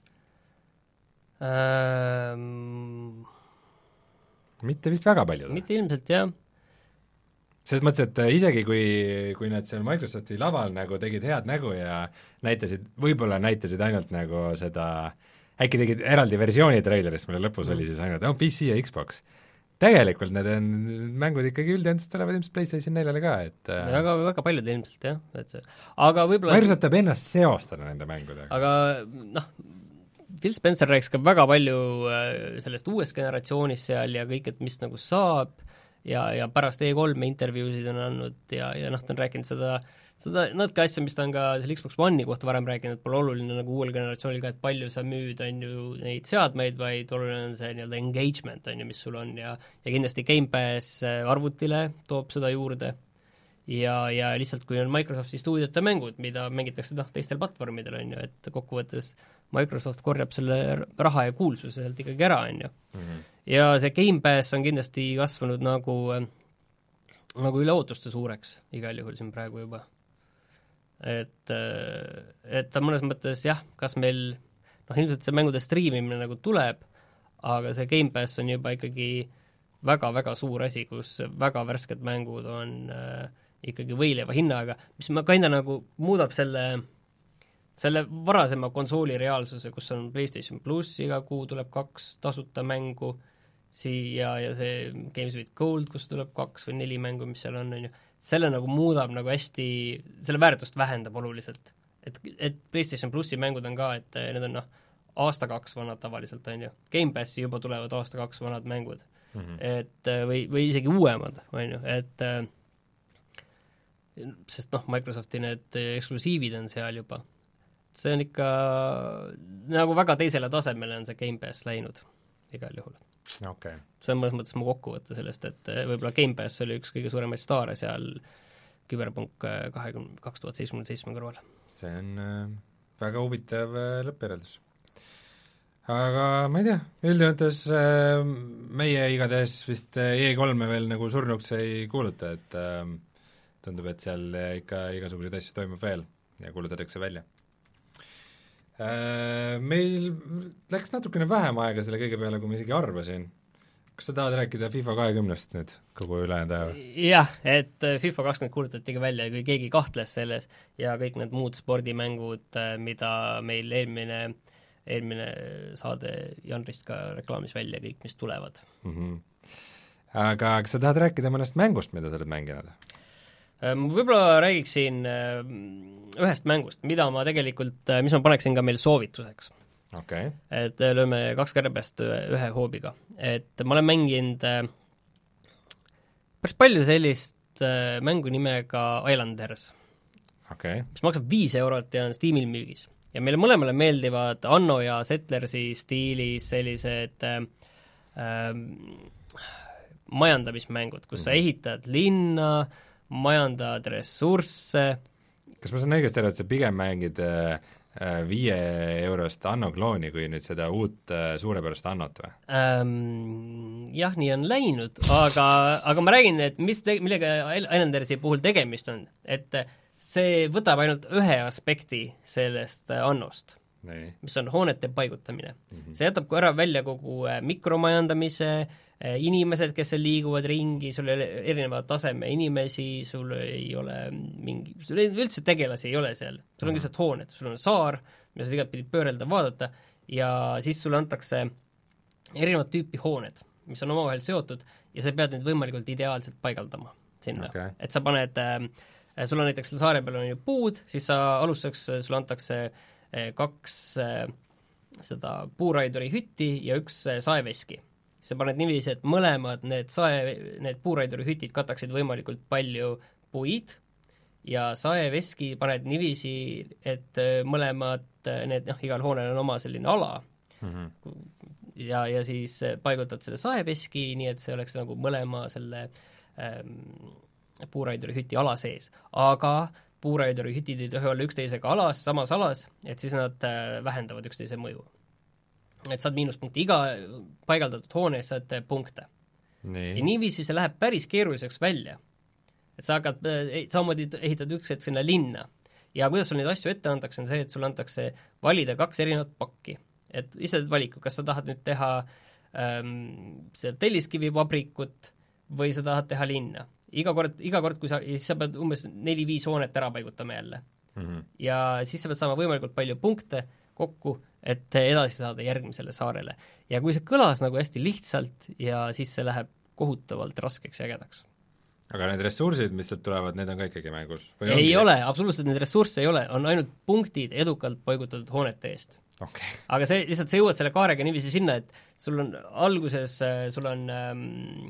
Ähm, mitte vist väga palju. Mitte ilmselt, jah. Selles mõttes, et isegi kui, kui nad seal Microsofti laval nagu tegid head nägu ja näitasid, võib-olla näitasid ainult nagu seda, äkki tegid eraldi versiooni treilerist, mille lõpus mm. oli siis ainult oh, P C ja Xbox. Tegelikult need on, mängud ikkagi üldjensest tulevad ilmselt PlayStation neljale ka, et väga, väga paljud ilmselt, jah. Et see. Aga võib-olla Microsoft tahab ennast seostada nende mängudega. Aga noh, Phil Spencer rääkis ka väga palju sellest uuest generatsioonist seal ja kõik, et mis nagu saab ja, ja pärast E kolme intervjuusid on andnud ja, ja noh, ta on rääkinud seda, seda natuke asja, mis ta on ka selle Xbox One'i kohta varem rääkinud, et pole oluline nagu uuel generatsioonil ka, et palju sa müüd, on ju neid seadmeid, vaid oluline on see nii-öelda engagement, on ju, mis sul on ja, ja kindlasti Game Pass arvutile toob seda juurde ja, ja lihtsalt kui on Microsofti stuudiote mängud, mida mängitakse noh, teistel platvormidel, on ju, et kokkuvõttes Microsoft korjab selle raha ja kuulsuse sealt ikkagi ära, on ju. Mm-hmm. Ja see Game Pass on kindlasti kasvanud nagu, nagu üle ootuste suureks igal juhul siin praegu juba. Et, et ta mõnes mõttes jah, kas meil, noh ilmselt see mängude striimimine nagu tuleb, aga see Game Pass on juba ikkagi väga-väga suur asi, kus väga värsked mängud on äh, ikkagi võileiva hinnaga, mis ma kinda nagu muudab selle, selle varasema konsooli reaalsuse, kus on PlayStation Plus, iga kuu tuleb kaks tasuta mängu, siia ja see Games with Gold, kus tuleb kaks või neli mängu, mis seal on, on ju, selle nagu muudab nagu hästi, selle väärtust vähendab oluliselt. Et, et PlayStation Plusi mängud on ka, et need on noh, aasta kaks vanad tavaliselt, on ju. Game Passi juba tulevad aasta kaks vanad mängud. Mm-hmm. Et või, või isegi uuemad, on ju, et sest noh, Microsofti need eksklusiivid on seal juba. See on ikka nagu väga teisele tasemele on see Game Pass läinud igal juhul. Okay. See on mõnes mõttes mu kokkuvõte sellest, et võib-olla Game Pass oli üks kõige suuremaid staare seal Cyberpunk kakskümmend kaks tuhat seitseteist kõrval. See on äh, väga huvitav äh, lõppjärjeldus. Aga ma ei tea, üldjoontes äh, meie igatahes vist E kolme veel nagu surnuks ei kuuluta, et äh, tundub, et seal ikka igasuguseid asju toimub veel ja kuulutatakse välja. Äh, meil läks natukene vähem aega selle kõige peale, kui ma isegi arvasin. Kas sa tahad rääkida FIFA kahekümnest nüüd kogu ülejäänud aja? Jah, et FIFA kakskümmend kuulutatigi välja, kui keegi kahtles selles ja kõik need muud spordimängud, mida meil eelmine eelmine saade Janrist ka reklaamis välja kõik, mis tulevad. Mm-hmm. Aga kas sa tahad rääkida mõnest mängust, mida sa oled mänginud? Võib-olla räägiksin ühest mängust, mida ma tegelikult, mis ma paneksin ka meil soovituseks. Okay. Et lööme kaks kärbest ühe hoobiga. Et ma olen mänginud päris palju sellist mängu nimega Islanders, okay. mis maksab viis eurot ja on Steamil müügis. Ja meile mõlemale meeldivad Anno ja Settlersi stiilis sellised äh, majandamismängud, kus mm. sa ehitad linna, majandad ressursse. Kas ma saan õigesti aru, et sa pigem mängid äh, viie eurost Anno klooni, kui nüüd seda uut äh, suurepärast Annot või? Ähm, jah, nii on läinud, aga, aga ma räägin, et mis te-, millega Islandersi puhul tegemist on, et see võtab ainult ühe aspekti sellest Annost, nee. Mis on hoonete paigutamine. Mm-hmm. See jätab ära välja kogu mikromajandamise, inimesed, kes seal liiguvad ringi, sul ei ole erineva taseme inimesi, sul ei ole mingi, sul üldse tegelasi ei ole seal, sul on lihtsalt hooned, sul on saar, mida sa igatpidi pöörelda vaadata ja siis sulle antakse erinevat tüüpi hooned, mis on omavahel seotud ja sa pead neid võimalikult ideaalselt paigaldama sinna. Okay. Et sa paned äh, sul on näiteks saare peal on ju puud, siis sa alustuseks, sulle antakse kaks seda puuraiduri hütti ja üks saeveski. Siis sa paned niiviisi, et mõlemad need sae, need puuraiduri hütid kataksid võimalikult palju puid ja saeveski paned niiviisi, et mõlemad need, noh, igal hoonel on oma selline ala mm-hmm. ja, ja siis paigutad selle saeveski, nii et see oleks nagu mõlema selle ähm, puuraiduri hüti ala sees, aga puuraiduri hütid ei tohi olla üksteisega alas, samas alas, et siis nad vähendavad üksteise mõju. Et saad miinuspunkti, iga paigaldatud hoones saad punkte. Nii. Ja niiviisi see läheb päris keeruliseks välja. Et sa hakkad, samamoodi ehitad üks hetk sinna linna ja kuidas sul neid asju ette antakse, on see, et sul antakse valida kaks erinevat pakki. Et ise valiku, kas sa tahad nüüd teha ähm, see telliskivivabrikut või sa tahad teha linna. Iga kord, iga kord, kui sa, ja siis sa pead umbes neli-viis hoonet ära paigutama jälle. Mm-hmm. Ja siis sa pead saama võimalikult palju punkte kokku, et edasi saada järgmisele saarele. Ja kui see kõlas nagu hästi lihtsalt ja siis see läheb kohutavalt raskeks ja ägedaks. Aga need ressursid, mis sealt tulevad, need on ka ikkagi mängus? Või ei ongi? Ole, absoluutselt need ressursse ei ole, on ainult punktid edukalt paigutatud hoonete eest. Okay. Aga see, lihtsalt sa jõuad selle kaarega niiviisi sinna, et sul on alguses, sul on ähm,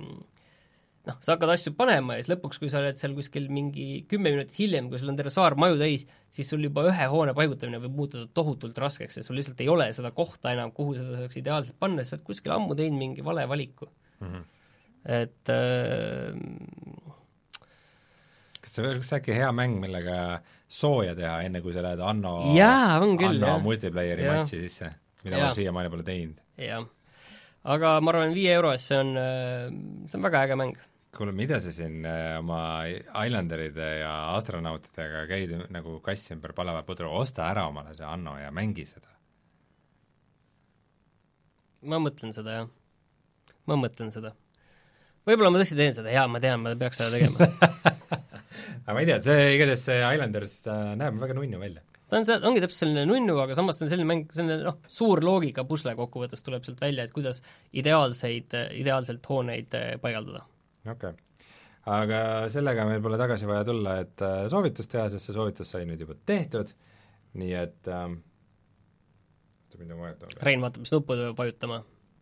noh, sa hakkad asju panema ja siis lõpuks, kui sa oled seal kuskil mingi kümme minutit hiljem, kui sul on terve saar maju täis, siis sul juba ühe hoone paigutamine võib muutuda tohutult raskeks ja sul lihtsalt ei ole seda kohta enam, kuhu seda saaks ideaalselt panna, sest sa oled kuskil ammu teinud mingi vale valiku. Mm-hmm. Et äh, kas kas see oleks äkki hea mäng, millega sooja teha, enne kui sa lähed Anno, jaa, on küll, Anno jah. multiplayeri Jaa. matši sisse, mida Jaa. ma siiamaani pole teinud. jah. Aga ma arvan, viie euro eest see on, see on väga äge mäng. Kuule, mida sa siin äh, oma Islanderide ja astronautidega käid nagu kass ümber palava pudru, osta ära omale see Anno ja mängi seda. Ma mõtlen seda, jah. Ma mõtlen seda. Võib-olla ma tõesti teen seda, jaa, ma tean, ma peaks seda tegema. aga ma ei tea, see igatahes see Islanders äh, näeb väga nunnu välja. ta on see, ongi täpselt selline nunnu, aga samas see on selline mäng, selline noh, suur loogika pusle kokkuvõttes tuleb sealt välja, et kuidas ideaalseid, ideaalselt hooneid paigaldada. okei okay. Aga sellega meil pole tagasi vaja tulla, et äh, soovitust teha, sest see soovitus sai nüüd juba tehtud, nii et ähm, mida ma vajutan? Rein vaatab, mis nuppu peab vajutama.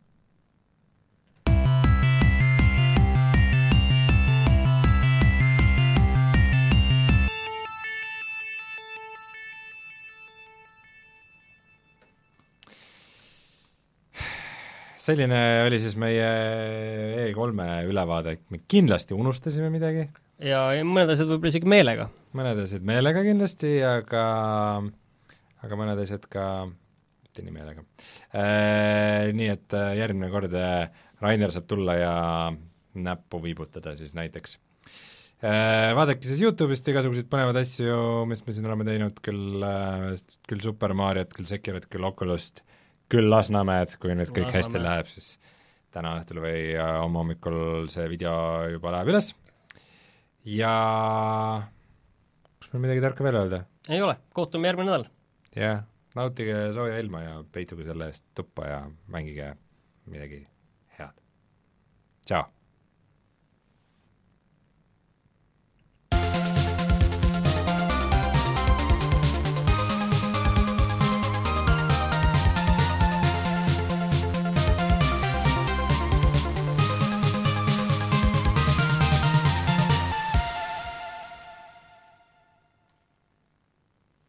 Selline oli siis meie E kolme ülevaade, me kindlasti unustasime midagi. Ja mõned asjad võib-olla isegi meelega. Mõned asjad meelega kindlasti, aga aga mõned asjad ka mitte nii meelega. Äh, nii et järgmine kord Rainer saab tulla ja näppu viibutada siis näiteks. Äh, vaadake siis YouTube'ist igasuguseid põnevad asju, mis me siin oleme teinud, küll, küll Super Mariot, küll Sekirat, küll Oculust, küll Lasnamäed, kui nüüd kõik Lasnamäed. Hästi läheb, siis täna õhtul või homme hommikul see video juba läheb üles. Ja kas meil midagi tarka veel öelda? Ei ole, kohtume järgmine nädal. Jah, nautige sooja ilma ja peituge selle eest tuppa ja mängige midagi head. Tšau!